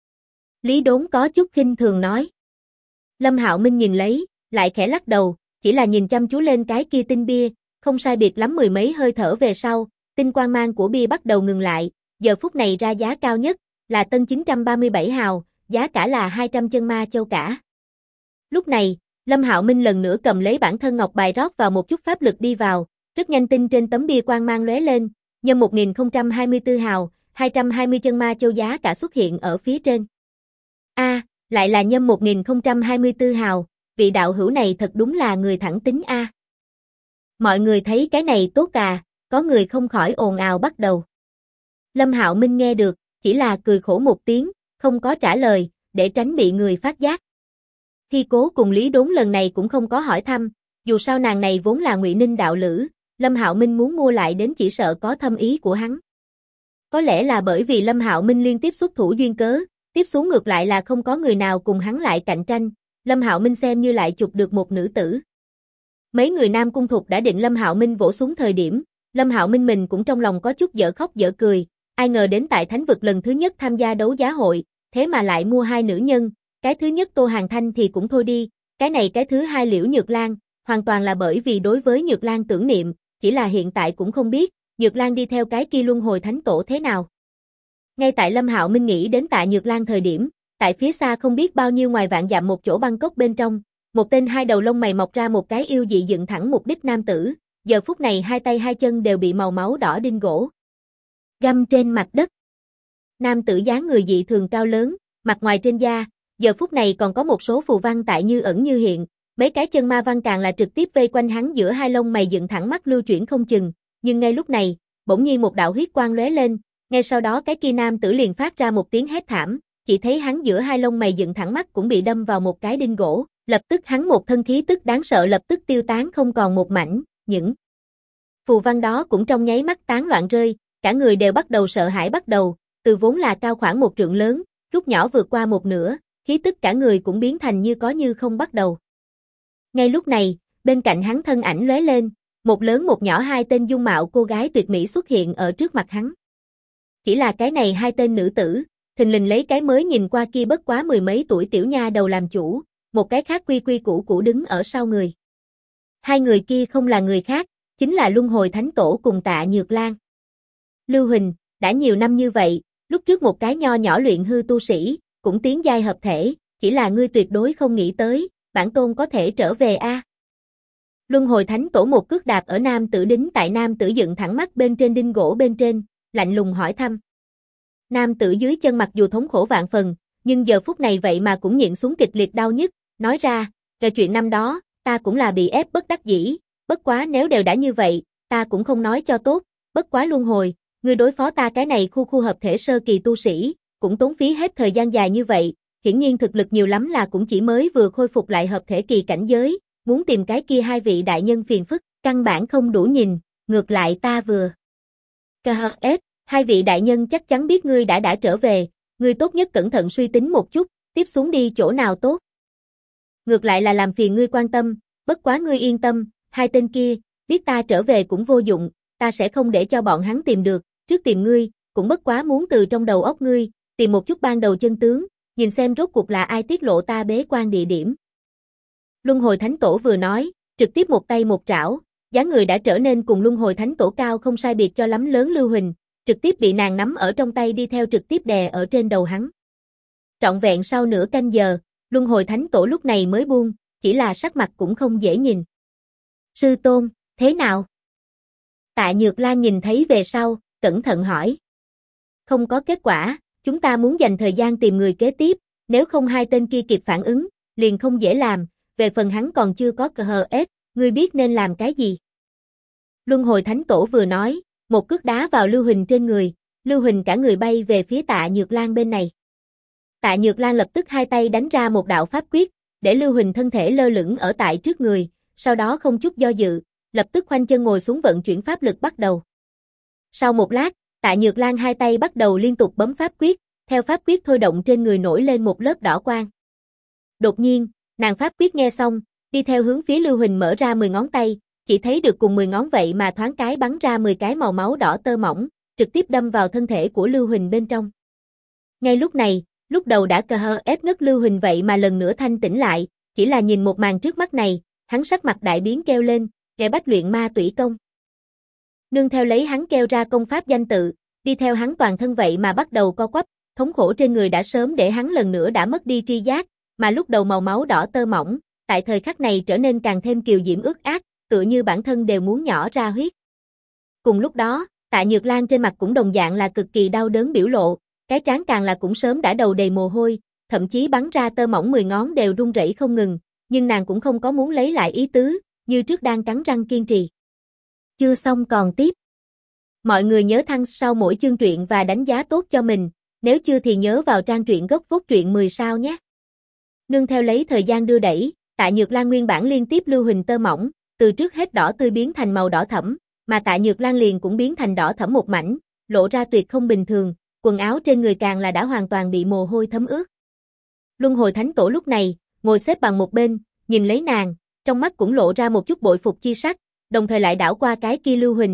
[SPEAKER 1] Lý Đốn có chút khinh thường nói. Lâm Hạo Minh nhìn lấy, lại khẽ lắc đầu, chỉ là nhìn chăm chú lên cái kia tinh bia, không sai biệt lắm mười mấy hơi thở về sau, tinh quang mang của bia bắt đầu ngừng lại, giờ phút này ra giá cao nhất, là tân 937 hào, giá cả là 200 chân ma châu cả. Lúc này, Lâm Hạo Minh lần nữa cầm lấy bản thân ngọc bài rót vào một chút pháp lực đi vào, rất nhanh tinh trên tấm bia quang mang lóe lên, nhân 1024 hào, 220 chân ma châu giá cả xuất hiện ở phía trên. Lại là nhân 1024 hào, vị đạo hữu này thật đúng là người thẳng tính a. Mọi người thấy cái này tốt à, có người không khỏi ồn ào bắt đầu. Lâm Hạo Minh nghe được, chỉ là cười khổ một tiếng, không có trả lời, để tránh bị người phát giác. Thi Cố cùng Lý Đốn lần này cũng không có hỏi thăm, dù sao nàng này vốn là Ngụy Ninh đạo lữ, Lâm Hạo Minh muốn mua lại đến chỉ sợ có thâm ý của hắn. Có lẽ là bởi vì Lâm Hạo Minh liên tiếp xuất thủ duyên cớ, tiếp xuống ngược lại là không có người nào cùng hắn lại cạnh tranh, Lâm Hạo Minh xem như lại chụp được một nữ tử. Mấy người Nam Cung Thục đã định Lâm Hạo Minh vỗ xuống thời điểm, Lâm Hạo Minh mình cũng trong lòng có chút dở khóc dở cười, ai ngờ đến tại Thánh vực lần thứ nhất tham gia đấu giá hội, thế mà lại mua hai nữ nhân, cái thứ nhất Tô Hàn Thanh thì cũng thôi đi, cái này cái thứ hai Liễu Nhược Lan, hoàn toàn là bởi vì đối với Nhược Lan tưởng niệm, chỉ là hiện tại cũng không biết, Nhược Lan đi theo cái kia luân hồi thánh tổ thế nào. Ngay tại Lâm Hạo Minh nghĩ đến Tạ Nhược Lan thời điểm, tại phía xa không biết bao nhiêu ngoài vạn dặm một chỗ băng cốc bên trong, một tên hai đầu lông mày mọc ra một cái yêu dị dựng thẳng mục đích nam tử, giờ phút này hai tay hai chân đều bị màu máu đỏ đinh gỗ găm trên mặt đất. Nam tử dáng người dị thường cao lớn, mặt ngoài trên da, giờ phút này còn có một số phù văn tại như ẩn như hiện, mấy cái chân ma văn càng là trực tiếp vây quanh hắn giữa hai lông mày dựng thẳng mắt lưu chuyển không chừng, nhưng ngay lúc này, bỗng nhiên một đạo huyết quang lóe lên, ngay sau đó cái kia nam tử liền phát ra một tiếng hét thảm, chỉ thấy hắn giữa hai lông mày dựng thẳng mắt cũng bị đâm vào một cái đinh gỗ, lập tức hắn một thân khí tức đáng sợ lập tức tiêu tán không còn một mảnh, những phù văn đó cũng trong nháy mắt tán loạn rơi, cả người đều bắt đầu sợ hãi bắt đầu, từ vốn là cao khoảng một trượng lớn, rút nhỏ vượt qua một nửa, khí tức cả người cũng biến thành như có như không bắt đầu. Ngay lúc này, bên cạnh hắn thân ảnh lóe lên, một lớn một nhỏ hai tên dung mạo cô gái tuyệt mỹ xuất hiện ở trước mặt hắn. Chỉ là cái này hai tên nữ tử, thình lình lấy cái mới nhìn qua kia bất quá mười mấy tuổi tiểu nha đầu làm chủ, một cái khác quy quy củ củ đứng ở sau người. Hai người kia không là người khác, chính là Luân Hồi Thánh Tổ cùng Tạ Nhược Lan. Lưu Huỳnh, đã nhiều năm như vậy, lúc trước một cái nho nhỏ luyện hư tu sĩ, cũng tiến giai hợp thể, chỉ là ngươi tuyệt đối không nghĩ tới, bản tôn có thể trở về a. Luân Hồi Thánh Tổ một cước đạp ở nam tử đính tại nam tử dựng thẳng mắt bên trên đinh gỗ bên trên, lạnh lùng hỏi thăm. Nam tử dưới chân mặc dù thống khổ vạn phần, nhưng giờ phút này vậy mà cũng nhịn xuống kịch liệt đau nhức, nói ra, về chuyện năm đó, ta cũng là bị ép bất đắc dĩ, bất quá nếu đều đã như vậy, ta cũng không nói cho tốt, bất quá luân hồi, ngươi đối phó ta cái này khu hợp thể sơ kỳ tu sĩ, cũng tốn phí hết thời gian dài như vậy, hiển nhiên thực lực nhiều lắm là cũng chỉ mới vừa khôi phục lại hợp thể kỳ cảnh giới, muốn tìm cái kia hai vị đại nhân phiền phức, căn bản không đủ nhìn, ngược lại ta vừa. KHF, hai vị đại nhân chắc chắn biết ngươi đã trở về, ngươi tốt nhất cẩn thận suy tính một chút, tiếp xuống đi chỗ nào tốt. Ngược lại là làm phiền ngươi quan tâm, bất quá ngươi yên tâm, hai tên kia, biết ta trở về cũng vô dụng, ta sẽ không để cho bọn hắn tìm được, trước tìm ngươi, cũng bất quá muốn từ trong đầu óc ngươi, tìm một chút ban đầu chân tướng, nhìn xem rốt cuộc là ai tiết lộ ta bế quan địa điểm. Luân Hồi Thánh Tổ vừa nói, trực tiếp một tay một trảo, dáng người đã trở nên cùng Luân Hồi Thánh Tổ cao không sai biệt cho lắm lớn Lưu Huỳnh, trực tiếp bị nàng nắm ở trong tay đi theo trực tiếp đè ở trên đầu hắn. Trọn vẹn sau nửa canh giờ, Luân Hồi Thánh Tổ lúc này mới buông, chỉ là sắc mặt cũng không dễ nhìn. Sư tôn, thế nào? Tạ Nhược Lan nhìn thấy về sau, cẩn thận hỏi. Không có kết quả, chúng ta muốn dành thời gian tìm người kế tiếp, nếu không hai tên kia kịp phản ứng, liền không dễ làm, về phần hắn còn chưa có cơ hờ ép, ngươi biết nên làm cái gì? Luân Hồi Thánh Tổ vừa nói, một cước đá vào Lưu Huỳnh trên người, Lưu Huỳnh cả người bay về phía Tạ Nhược Lan bên này. Tạ Nhược Lan lập tức hai tay đánh ra một đạo pháp quyết, để Lưu Huỳnh thân thể lơ lửng ở tại trước người, sau đó không chút do dự, lập tức khoanh chân ngồi xuống vận chuyển pháp lực bắt đầu. Sau một lát, Tạ Nhược Lan hai tay bắt đầu liên tục bấm pháp quyết, theo pháp quyết thôi động trên người nổi lên một lớp đỏ quang. Đột nhiên, nàng pháp quyết nghe xong, đi theo hướng phía Lưu Huỳnh mở ra 10 ngón tay, chỉ thấy được cùng 10 ngón vậy mà thoáng cái bắn ra 10 cái màu máu đỏ tơ mỏng, trực tiếp đâm vào thân thể của Lưu Huỳnh bên trong. Ngay lúc này, lúc đầu đã ép ngất Lưu Huỳnh vậy mà lần nữa thanh tỉnh lại, chỉ là nhìn một màn trước mắt này, hắn sắc mặt đại biến kêu lên, "Kẻ bách luyện ma tủy công." Nương theo lấy hắn kêu ra công pháp danh tự, đi theo hắn toàn thân vậy mà bắt đầu co quắp, thống khổ trên người đã sớm để hắn lần nữa đã mất đi tri giác, mà lúc đầu màu máu đỏ tơ mỏng, tại thời khắc này trở nên càng thêm kiều diễm ướt át, tựa như bản thân đều muốn nhỏ ra huyết. Cùng lúc đó, Tạ Nhược Lan trên mặt cũng đồng dạng là cực kỳ đau đớn biểu lộ, cái trán càng là cũng sớm đã đầu đầy mồ hôi, thậm chí bắn ra tơ mỏng 10 ngón đều run rẩy không ngừng, nhưng nàng cũng không có muốn lấy lại ý tứ, như trước đang cắn răng kiên trì. Chưa xong còn tiếp. Mọi người nhớ thăng sau mỗi chương truyện và đánh giá tốt cho mình, nếu chưa thì nhớ vào trang truyện gốc phốt truyện 10 sao nhé. Nương theo lấy thời gian đưa đẩy, Tạ Nhược Lan nguyên bản liên tiếp Lưu Huỳnh tơ mỏng, từ trước hết đỏ tươi biến thành màu đỏ thẫm, mà Tạ Nhược Lan liền cũng biến thành đỏ thẫm một mảnh, lộ ra tuyệt không bình thường, quần áo trên người càng là đã hoàn toàn bị mồ hôi thấm ướt. Luân Hồi Thánh Tổ lúc này, ngồi xếp bằng một bên, nhìn lấy nàng, trong mắt cũng lộ ra một chút bội phục chi sắc, đồng thời lại đảo qua cái kia Lưu Huỳnh,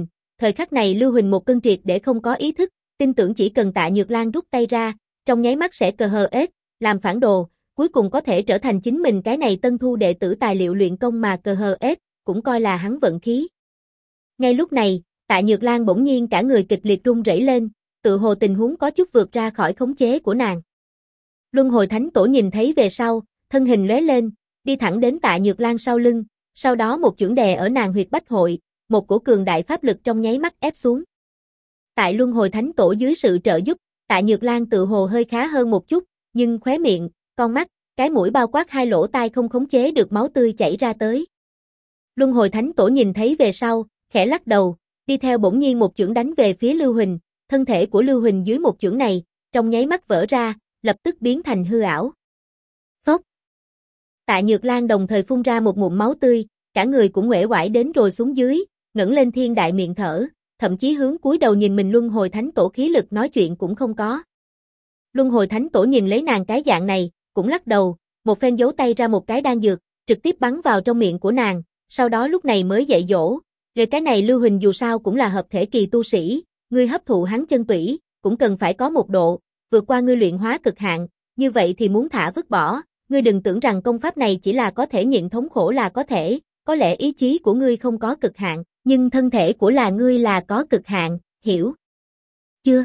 [SPEAKER 1] Thời khắc này Lưu Huỳnh một cân triệt để không có ý thức, tin tưởng chỉ cần Tạ Nhược Lan rút tay ra, trong nháy mắt sẽ cờ hờ ết, làm phản đồ, cuối cùng có thể trở thành chính mình cái này tân thu đệ tử tài liệu luyện công mà cờ hờ ết, cũng coi là hắn vận khí. Ngay lúc này, Tạ Nhược Lan bỗng nhiên cả người kịch liệt run rẩy lên, tự hồ tình huống có chút vượt ra khỏi khống chế của nàng. Luân Hồi Thánh Tổ nhìn thấy về sau, thân hình lóe lên, đi thẳng đến Tạ Nhược Lan sau lưng, sau đó một chưởng đè ở nàng huyệt bách hội, một cổ cường đại pháp lực trong nháy mắt ép xuống. Tại Luân Hồi Thánh Tổ dưới sự trợ giúp, Tạ Nhược Lan tự hồ hơi khá hơn một chút, nhưng khóe miệng, con mắt, cái mũi bao quát hai lỗ tai không khống chế được máu tươi chảy ra tới. Luân Hồi Thánh Tổ nhìn thấy về sau, khẽ lắc đầu, đi theo bỗng nhiên một chưởng đánh về phía Lưu Huỳnh, thân thể của Lưu Huỳnh dưới một chưởng này, trong nháy mắt vỡ ra, lập tức biến thành hư ảo. Phốc. Tạ Nhược Lan đồng thời phun ra một ngụm máu tươi, cả người cũng uể oải đến rồi xuống dưới, ngẩng lên thiên đại miệng thở, thậm chí hướng cúi đầu nhìn mình Luân Hồi Thánh Tổ khí lực nói chuyện cũng không có. Luân Hồi Thánh Tổ nhìn lấy nàng cái dạng này, cũng lắc đầu, một phen giấu tay ra một cái đan dược, trực tiếp bắn vào trong miệng của nàng, sau đó lúc này mới dạy dỗ, về cái này Lưu Huỳnh dù sao cũng là hợp thể kỳ tu sĩ, ngươi hấp thụ hắn chân tủy, cũng cần phải có một độ, vượt qua ngươi luyện hóa cực hạn, như vậy thì muốn thả vứt bỏ, ngươi đừng tưởng rằng công pháp này chỉ là có thể nhịn thống khổ là có thể, có lẽ ý chí của ngươi không có cực hạn, nhưng thân thể của ngươi là có cực hạn, hiểu chưa?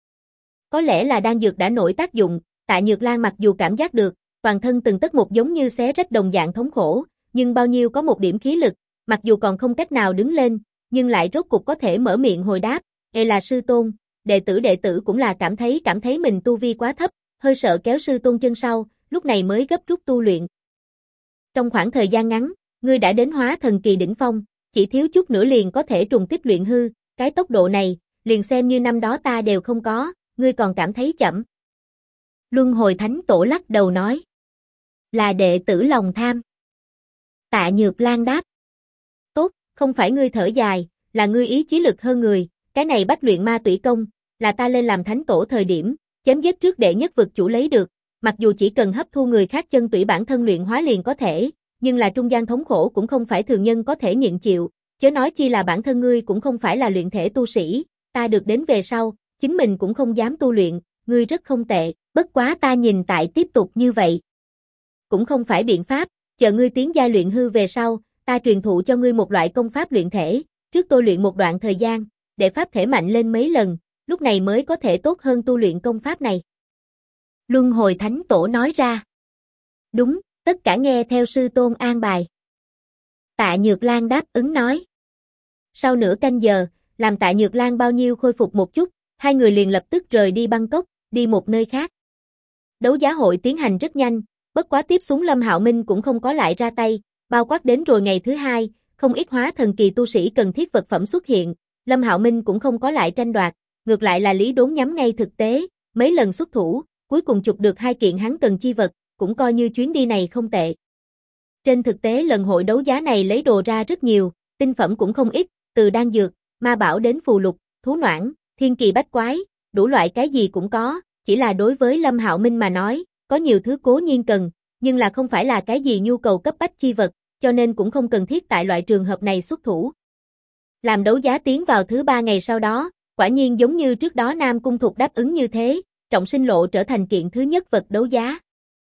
[SPEAKER 1] Có lẽ là đan dược đã nổi tác dụng, Tạ Nhược Lan mặc dù cảm giác được, toàn thân từng tấc một giống như xé rách đồng dạng thống khổ, nhưng bao nhiêu có một điểm khí lực, mặc dù còn không cách nào đứng lên, nhưng lại rốt cục có thể mở miệng hồi đáp, là sư tôn, đệ tử cũng là cảm thấy mình tu vi quá thấp, hơi sợ kéo sư tôn chân sau, lúc này mới gấp rút tu luyện. Trong khoảng thời gian ngắn, ngươi đã đến hóa thần kỳ đỉnh phong, chỉ thiếu chút nữa liền có thể trùng kích luyện hư, cái tốc độ này, liền xem như năm đó ta đều không có, ngươi còn cảm thấy chậm. Luân Hồi Thánh Tổ lắc đầu nói, là đệ tử lòng tham. Tạ Nhược Lan đáp, tốt, không phải ngươi thở dài, là ngươi ý chí lực hơn người, cái này bách luyện ma tủy công, là ta lên làm thánh tổ thời điểm, chém giết trước đệ nhất vực chủ lấy được, mặc dù chỉ cần hấp thu người khác chân tủy bản thân luyện hóa liền có thể, nhưng là trung gian thống khổ cũng không phải thường nhân có thể nhịn chịu, chớ nói chi là bản thân ngươi cũng không phải là luyện thể tu sĩ, ta được đến về sau, chính mình cũng không dám tu luyện, ngươi rất không tệ, bất quá ta nhìn tại tiếp tục như vậy. Cũng không phải biện pháp, chờ ngươi tiến giai luyện hư về sau, ta truyền thụ cho ngươi một loại công pháp luyện thể, trước tôi luyện một đoạn thời gian, để pháp thể mạnh lên mấy lần, lúc này mới có thể tốt hơn tu luyện công pháp này. Luân Hồi Thánh Tổ nói ra. Đúng, tất cả nghe theo sư tôn an bài. Tạ Nhược Lan đáp ứng nói. Sau nửa canh giờ, làm Tạ Nhược Lan bao nhiêu khôi phục một chút, hai người liền lập tức rời đi Bangkok, đi một nơi khác. Đấu giá hội tiến hành rất nhanh, bất quá tiếp xuống Lâm Hạo Minh cũng không có lại ra tay, bao quát đến rồi ngày thứ hai, không ít hóa thần kỳ tu sĩ cần thiết vật phẩm xuất hiện, Lâm Hạo Minh cũng không có lại tranh đoạt, ngược lại là Lý Đốn nhắm ngay thực tế, mấy lần xuất thủ, cuối cùng chụp được hai kiện hắn cần chi vật, cũng coi như chuyến đi này không tệ. Trên thực tế lần hội đấu giá này lấy đồ ra rất nhiều, tinh phẩm cũng không ít, từ đan dược, ma bảo đến phù lục, thú noãn, thiên kỳ bách quái, đủ loại cái gì cũng có, chỉ là đối với Lâm Hạo Minh mà nói, có nhiều thứ cố nhiên cần, nhưng là không phải là cái gì nhu cầu cấp bách chi vật, cho nên cũng không cần thiết tại loại trường hợp này xuất thủ. Làm đấu giá tiến vào thứ 3 ngày sau đó, quả nhiên giống như trước đó Nam Cung Thục đáp ứng như thế, Trọng Sinh Lộ trở thành kiện thứ nhất vật đấu giá.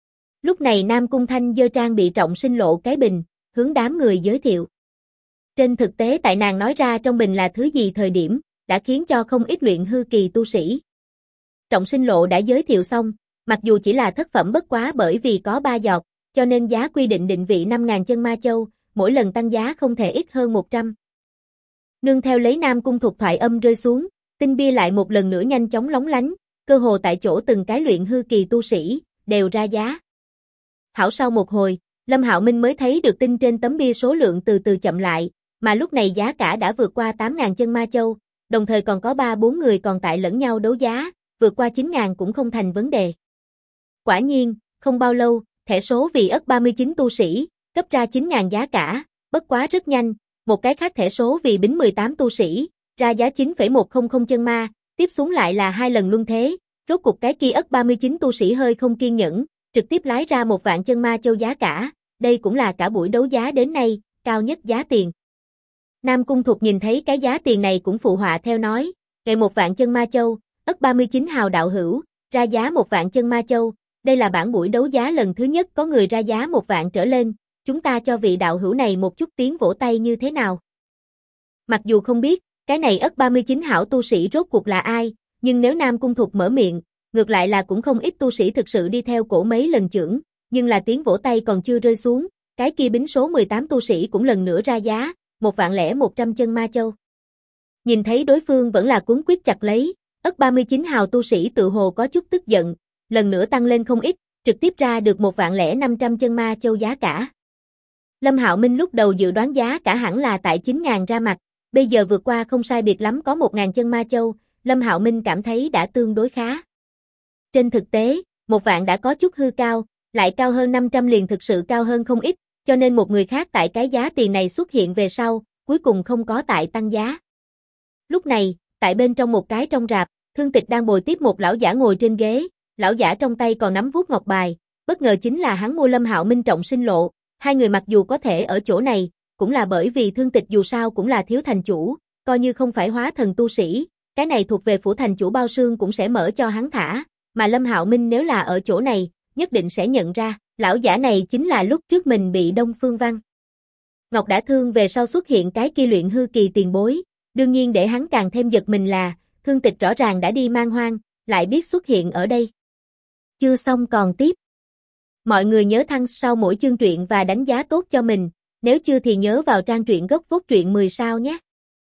[SPEAKER 1] Lúc này Nam Cung Thanh giơ trang bị Trọng Sinh Lộ cái bình, hướng đám người giới thiệu. Trên thực tế tại nàng nói ra trong bình là thứ gì thời điểm, đã khiến cho không ít luyện hư kỳ tu sĩ. Trọng Sinh Lộ đã giới thiệu xong, mặc dù chỉ là thất phẩm bất quá bởi vì có 3 giọt, cho nên giá quy định định vị 5.000 chân ma châu, mỗi lần tăng giá không thể ít hơn 100. Nương theo lấy Nam Cung Thục thoại âm rơi xuống, tinh bia lại một lần nữa nhanh chóng lóng lánh, cơ hồ tại chỗ từng cái luyện hư kỳ tu sĩ, đều ra giá. Hảo sau một hồi, Lâm Hạo Minh mới thấy được tinh trên tấm bia số lượng từ từ chậm lại, mà lúc này giá cả đã vượt qua 8.000 chân ma châu, đồng thời còn có 3-4 người còn tại lẫn nhau đấu giá, vượt qua 9.000 cũng không thành vấn đề. Quả nhiên, không bao lâu, thẻ số vì ất 39 tu sĩ, cấp ra 9.000 giá cả, bất quá rất nhanh, một cái khác thẻ số vì bính 18 tu sĩ, ra giá 9,100 chân ma, tiếp xuống lại là 2 lần luân thế, rốt cục cái kia ất 39 tu sĩ hơi không kiên nhẫn, trực tiếp lái ra 1.000 chân ma châu giá cả, đây cũng là cả buổi đấu giá đến nay, cao nhất giá tiền. Nam Cung Thục nhìn thấy cái giá tiền này cũng phụ họa theo nói, nghệ 1.000 chân ma châu, ất 39 hào đạo hữu, ra giá 1.000 chân ma châu, đây là bản buổi đấu giá lần thứ nhất có người ra giá 1.000 trở lên, chúng ta cho vị đạo hữu này một chút tiếng vỗ tay như thế nào. Mặc dù không biết, cái này ất 39 hảo tu sĩ rốt cuộc là ai, nhưng nếu Nam Cung Thục mở miệng, ngược lại là cũng không ít tu sĩ thực sự đi theo cổ mấy lần chưởng, nhưng là tiếng vỗ tay còn chưa rơi xuống, cái kia bính số 18 tu sĩ cũng lần nữa ra giá, 1.100 chân ma châu. Nhìn thấy đối phương vẫn là cuống quýt chặt lấy, ất 39 hào tu sĩ tự hồ có chút tức giận, lần nữa tăng lên không ít, trực tiếp ra được 1.500 chân ma châu giá cả. Lâm Hạo Minh lúc đầu dự đoán giá cả hẳn là tại 9.000 ra mặt, bây giờ vượt qua không sai biệt lắm có 1.000 chân ma châu, Lâm Hạo Minh cảm thấy đã tương đối khá. Trên thực tế, 1.000 đã có chút hư cao, lại cao hơn 500 liền thực sự cao hơn không ít, cho nên một người khác tại cái giá tiền này xuất hiện về sau, cuối cùng không có tại tăng giá. Lúc này, tại bên trong một cái trong rạp, Thương Tịch đang bồi tiếp một lão giả ngồi trên ghế, lão giả trong tay còn nắm vuốt ngọc bài, bất ngờ chính là hắn mua Lâm Hạo Minh trọng sinh lộ, hai người mặc dù có thể ở chỗ này, cũng là bởi vì Thương Tịch dù sao cũng là thiếu thành chủ, coi như không phải hóa thần tu sĩ, cái này thuộc về phủ thành chủ bao sương cũng sẽ mở cho hắn thả, mà Lâm Hạo Minh nếu là ở chỗ này, nhất định sẽ nhận ra, lão giả này chính là lúc trước mình bị Đông Phương Văn Ngọc đã thương về sau xuất hiện cái kia luyện hư kỳ tiền bối, đương nhiên để hắn càng thêm giật mình là, Thương Tịch rõ ràng đã đi man hoang, lại biết xuất hiện ở đây. Chưa xong còn tiếp. Mọi người nhớ thăng sau mỗi chương truyện và đánh giá tốt cho mình, nếu chưa thì nhớ vào trang truyện gốc phốt truyện 10 sao nhé.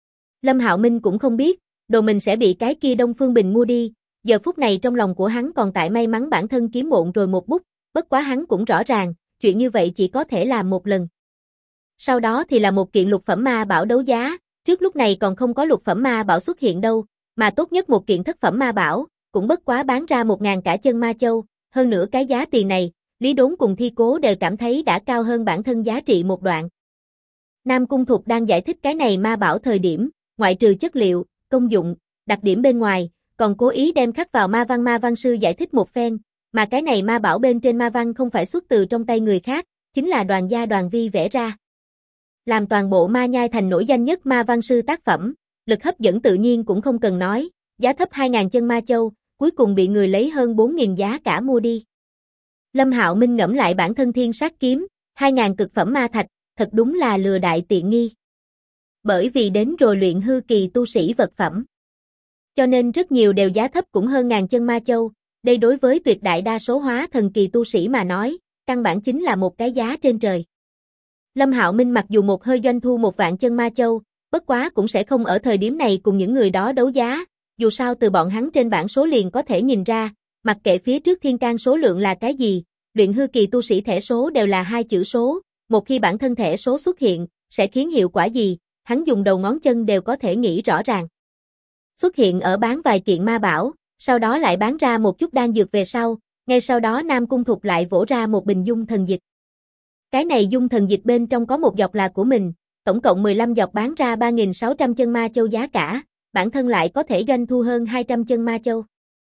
[SPEAKER 1] Lâm Hạo Minh cũng không biết, đồ mình sẽ bị cái kia Đông Phương Bình mua đi, giờ phút này trong lòng của hắn còn tại may mắn bản thân kiếm bộn rồi một bút, bất quá hắn cũng rõ ràng, chuyện như vậy chỉ có thể làm một lần. Sau đó thì là một kiện lục phẩm ma bảo đấu giá, trước lúc này còn không có lục phẩm ma bảo xuất hiện đâu, mà tốt nhất một kiện thất phẩm ma bảo, cũng bất quá bán ra 1.000 cả chân ma châu, hơn nữa cái giá tiền này, Lý Đốn cùng Thi Cố đều cảm thấy đã cao hơn bản thân giá trị một đoạn. Nam Cung Thục đang giải thích cái này ma bảo thời điểm, ngoại trừ chất liệu, công dụng, đặc điểm bên ngoài, còn cố ý đem khắc vào ma văn sư giải thích một phen, mà cái này ma bảo bên trên ma văn không phải xuất từ trong tay người khác, chính là Đoàn Gia Đoàn Vi vẽ ra. Làm toàn bộ ma nhai thành nổi danh nhất ma văn sư tác phẩm, lực hấp dẫn tự nhiên cũng không cần nói, giá thấp 2.000 chân ma châu, cuối cùng bị người lấy hơn 4.000 giá cả mua đi. Lâm Hạo Minh ngẫm lại bản thân thiên sát kiếm, 2.000 cực phẩm ma thạch, thật đúng là lừa đại tiện nghi. Bởi vì đến rồi luyện hư kỳ tu sĩ vật phẩm. Cho nên rất nhiều đều giá thấp cũng hơn 1.000 chân ma châu, đây đối với tuyệt đại đa số hóa thần kỳ tu sĩ mà nói, căn bản chính là một cái giá trên trời. Lâm Hạo Minh mặc dù một hơi doanh thu 1.000 chân ma châu, bất quá cũng sẽ không ở thời điểm này cùng những người đó đấu giá, dù sao từ bọn hắn trên bảng số liền có thể nhìn ra, mặc kệ phía trước thiên can số lượng là cái gì, luyện hư kỳ tu sĩ thẻ số đều là 2 chữ số, một khi bản thân thẻ số xuất hiện, sẽ khiến hiệu quả gì, hắn dùng đầu ngón chân đều có thể nghĩ rõ ràng. Xuất hiện ở bán vài kiện ma bảo, sau đó lại bán ra một chút đan dược về sau, ngay sau đó Nam Cung Thục lại vỗ ra một bình dung thần dịch. Cái này dung thần dịch bên trong có một giọt là của mình, tổng cộng 15 giọt bán ra 3.600 chân ma châu giá cả, bản thân lại có thể doanh thu hơn 200 chân ma châu.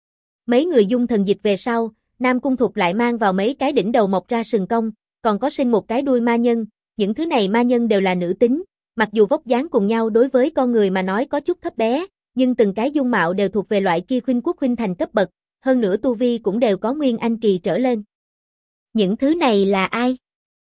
[SPEAKER 1] Mấy người dung thần dịch về sau, Nam Cung Thục lại mang vào mấy cái đỉnh đầu mọc ra sừng cong, còn có sinh một cái đuôi ma nhân, những thứ này ma nhân đều là nữ tính, mặc dù vóc dáng cùng nhau đối với con người mà nói có chút thấp bé, nhưng từng cái dung mạo đều thuộc về loại kia khuynh quốc khuynh thành cấp bậc, hơn nữa tu vi cũng đều có nguyên anh kỳ trở lên. Những thứ này là ai?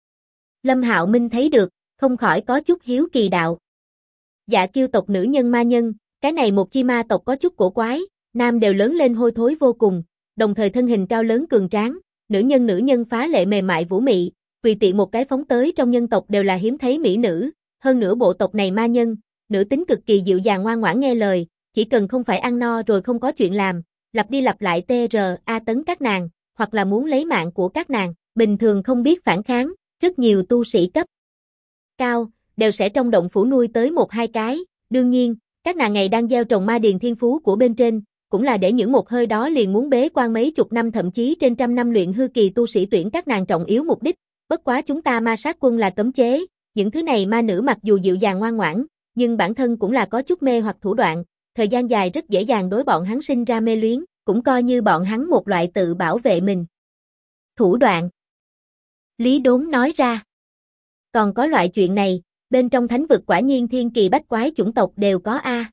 [SPEAKER 1] Lâm Hạo Minh thấy được, không khỏi có chút hiếu kỳ đạo. Dạ Kiêu tộc nữ nhân ma nhân, cái này một chi ma tộc có chút cổ quái, nam đều lớn lên hôi thối vô cùng, đồng thời thân hình cao lớn cường tráng, nữ nhân phá lệ mềm mại vũ mị, tùy tiện một cái phóng tới trong nhân tộc đều là hiếm thấy mỹ nữ, hơn nữa bộ tộc này ma nhân, nữ tính cực kỳ dịu dàng ngoan ngoãn nghe lời, chỉ cần không phải ăn no rồi không có chuyện làm, lặp đi lặp lại TRA tấn các nàng, hoặc là muốn lấy mạng của các nàng, bình thường không biết phản kháng, rất nhiều tu sĩ cấp cao, đều sẽ trong động phủ nuôi tới 1-2 cái, đương nhiên, các nàng ngày đang gieo trồng ma điền thiên phú của bên trên, cũng là để những một hơi đó liền muốn bế quan mấy chục năm thậm chí trên trăm năm luyện hư kỳ tu sĩ tuyển các nàng trọng yếu mục đích, bất quá chúng ta ma sát quân là cấm chế, những thứ này ma nữ mặc dù dịu dàng ngoan ngoãn, nhưng bản thân cũng là có chút mê hoặc thủ đoạn, thời gian dài rất dễ dàng đối bọn hắn sinh ra mê luyến, cũng coi như bọn hắn một loại tự bảo vệ mình. Thủ đoạn. Lý Đốn nói ra. Còn có loại chuyện này, bên trong thánh vực quả nhiên thiên kỳ bách quái chủng tộc đều có a.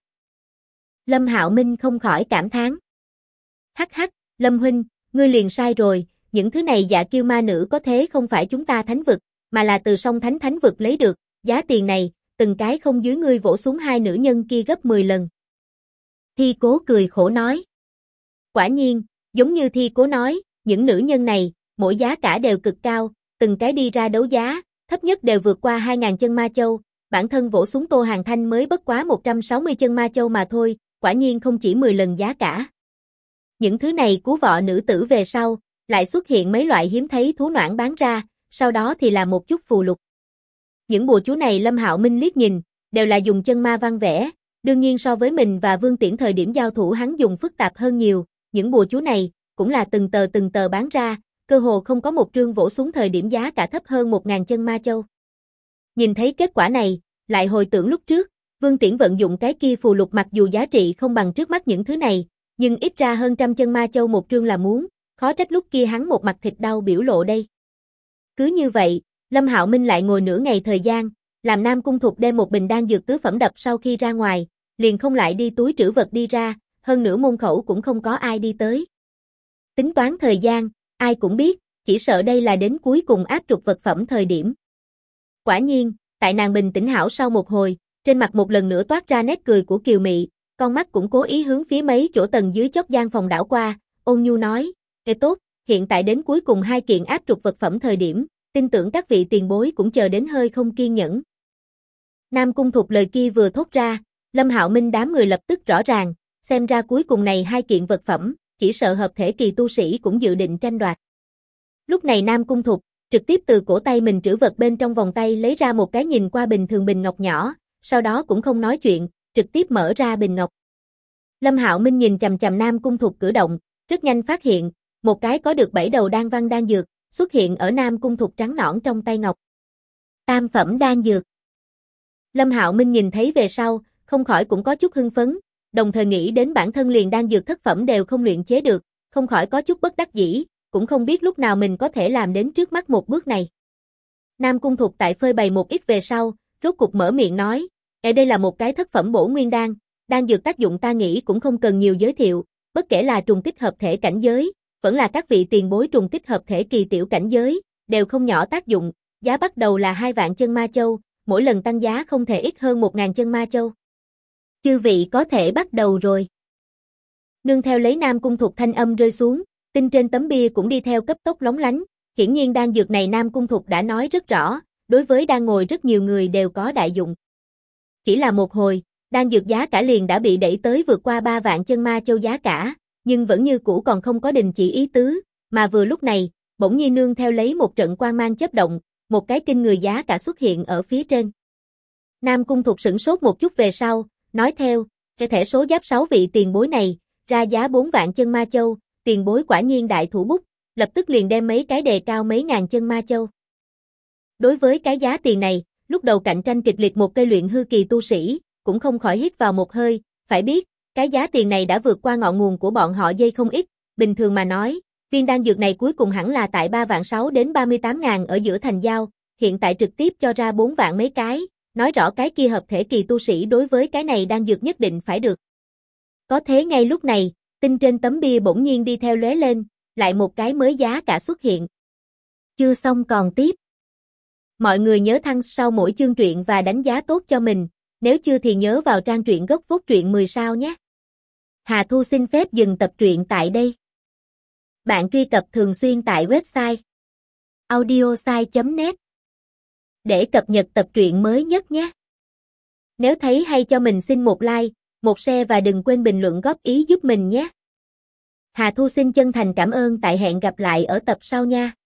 [SPEAKER 1] Lâm Hạo Minh không khỏi cảm thán. Hắc hắc, Lâm huynh, ngươi liền sai rồi, những thứ này dạ kiêu ma nữ có thế không phải chúng ta thánh vực, mà là từ song thánh vực lấy được, giá tiền này, từng cái không dưới ngươi vỗ xuống hai nữ nhân kia gấp 10 lần. Thi Cố cười khổ nói. Quả nhiên, giống như Thi Cố nói, những nữ nhân này, mỗi giá cả đều cực cao, từng cái đi ra đấu giá, thấp nhất đều vượt qua 2.000 chân ma châu, bản thân vỗ xuống Tô Hàng Thanh mới bất quá 160 chân ma châu mà thôi, quả nhiên không chỉ 10 lần giá cả. Những thứ này cứu vọ nữ tử về sau, lại xuất hiện mấy loại hiếm thấy thú noãn bán ra, sau đó thì là một chút phù lục. Những bùa chú này Lâm Hạo Minh liếc nhìn, đều là dùng chân ma văn vẽ, đương nhiên so với mình và Vương Tiễn thời điểm giao thủ hắn dùng phức tạp hơn nhiều, những bùa chú này cũng là từng tờ bán ra, cơ hồ không có một trương vỗ xuống thời điểm giá cả thấp hơn 1.000 chân ma châu. Nhìn thấy kết quả này, lại hồi tưởng lúc trước, Vương Tiễn vận dụng cái kia phù lục mặc dù giá trị không bằng trước mắt những thứ này, nhưng ít ra hơn trăm chân ma châu một trương là muốn, khó trách lúc kia hắn một mặt thịt đau biểu lộ đây. Cứ như vậy, Lâm Hạo Minh lại ngồi nửa ngày thời gian, làm Nam Cung Thục đem một bình đan dược tứ phẩm đập sau khi ra ngoài, liền không lại đi túi trữ vật đi ra, hơn nữa môn khẩu cũng không có ai đi tới. Tính toán thời gian, ai cũng biết, chỉ sợ đây là đến cuối cùng áp trục vật phẩm thời điểm. Quả nhiên, tại nàng bình tĩnh hảo sau một hồi, trên mặt một lần nữa toát ra nét cười của kiều mị, con mắt cũng cố ý hướng phía mấy chỗ tầng dưới chót gian phòng đảo qua, ôn nhu nói, "Ê tốt, hiện tại đến cuối cùng hai kiện áp trục vật phẩm thời điểm, tin tưởng các vị tiền bối cũng chờ đến hơi không kiên nhẫn." Nam Cung Thục lời kia vừa thốt ra, Lâm Hạo Minh đám người lập tức rõ ràng, xem ra cuối cùng này hai kiện vật phẩm, chỉ sợ hợp thể kỳ tu sĩ cũng dự định tranh đoạt. Lúc này Nam Cung Thục trực tiếp từ cổ tay mình trữ vật bên trong vòng tay lấy ra một cái nhìn qua bình thường bình ngọc nhỏ, sau đó cũng không nói chuyện, trực tiếp mở ra bình ngọc. Lâm Hạo Minh nhìn chằm chằm Nam Cung Thục cử động, rất nhanh phát hiện, một cái có được 7 đầu đan văn đan dược, xuất hiện ở Nam Cung Thục trắng nõn trong tay ngọc. Tam phẩm đan dược. Lâm Hạo Minh nhìn thấy về sau, không khỏi cũng có chút hưng phấn, đồng thời nghĩ đến bản thân liền đan dược thất phẩm đều không luyện chế được, không khỏi có chút bất đắc dĩ, cũng không biết lúc nào mình có thể làm đến trước mắt một bước này. Nam Cung Thục tại phơi bày một ít về sau, rốt cục mở miệng nói, đây là một cái thất phẩm bổ nguyên đan, đan dược tác dụng ta nghĩ cũng không cần nhiều giới thiệu, bất kể là trùng kích hợp thể cảnh giới, vẫn là các vị tiền bối trùng kích hợp thể kỳ tiểu cảnh giới, đều không nhỏ tác dụng, giá bắt đầu là 2 vạn chân ma châu, mỗi lần tăng giá không thể ít hơn 1.000 chân ma châu. Chư vị có thể bắt đầu rồi. Nương theo lấy Nam Cung Thục thanh âm rơi xuống, tinh trên tấm bia cũng đi theo cấp tốc lóng lánh, hiển nhiên đan dược này Nam Cung Thục đã nói rất rõ, đối với đang ngồi rất nhiều người đều có đại dụng. Chỉ là một hồi, đan dược giá cả liền đã bị đẩy tới vượt qua 3 vạn chân ma châu giá cả, nhưng vẫn như cũ còn không có đình chỉ ý tứ, mà vừa lúc này, bỗng nhiên nương theo lấy một trận quang mang chớp động, một cái kinh người giá cả xuất hiện ở phía trên. Nam Cung Thục sửng sốt một chút về sau, nói theo, cái thẻ số giáp 6 vị tiền bối này, ra giá 4 vạn chân ma châu, tiền bối quả nhiên đại thủ bút, lập tức liền đem mấy cái đề cao mấy ngàn chân ma châu. Đối với cái giá tiền này, lúc đầu cạnh tranh kịch liệt một cây luyện hư kỳ tu sĩ, cũng không khỏi hít vào một hơi, phải biết, cái giá tiền này đã vượt qua ngọn nguồn của bọn họ dây không ít, bình thường mà nói, viên đan dược này cuối cùng hẳn là tại 3 vạn 6 đến 38 ngàn ở giữa thành giao, hiện tại trực tiếp cho ra 4 vạn mấy cái, nói rõ cái kia hợp thể kỳ tu sĩ đối với cái này đan dược nhất định phải được. Có thế ngay lúc này, tinh trên tấm bia bỗng nhiên đi theo lóe lên, lại một cái mới giá cả xuất hiện. Chưa xong còn tiếp. Mọi người nhớ thăng sau mỗi chương truyện và đánh giá tốt cho mình, nếu chưa thì nhớ vào trang truyện gốc phốt truyện 10 sao nhé. Hà Thu xin phép dừng tập truyện tại đây. Bạn truy cập thường xuyên tại website audiosai.net để cập nhật tập truyện mới nhất nhé. Nếu thấy hay cho mình xin một like, một share và đừng quên bình luận góp ý giúp mình nhé. Hà Thu xin chân thành cảm ơn, tại hẹn gặp lại ở tập sau nha.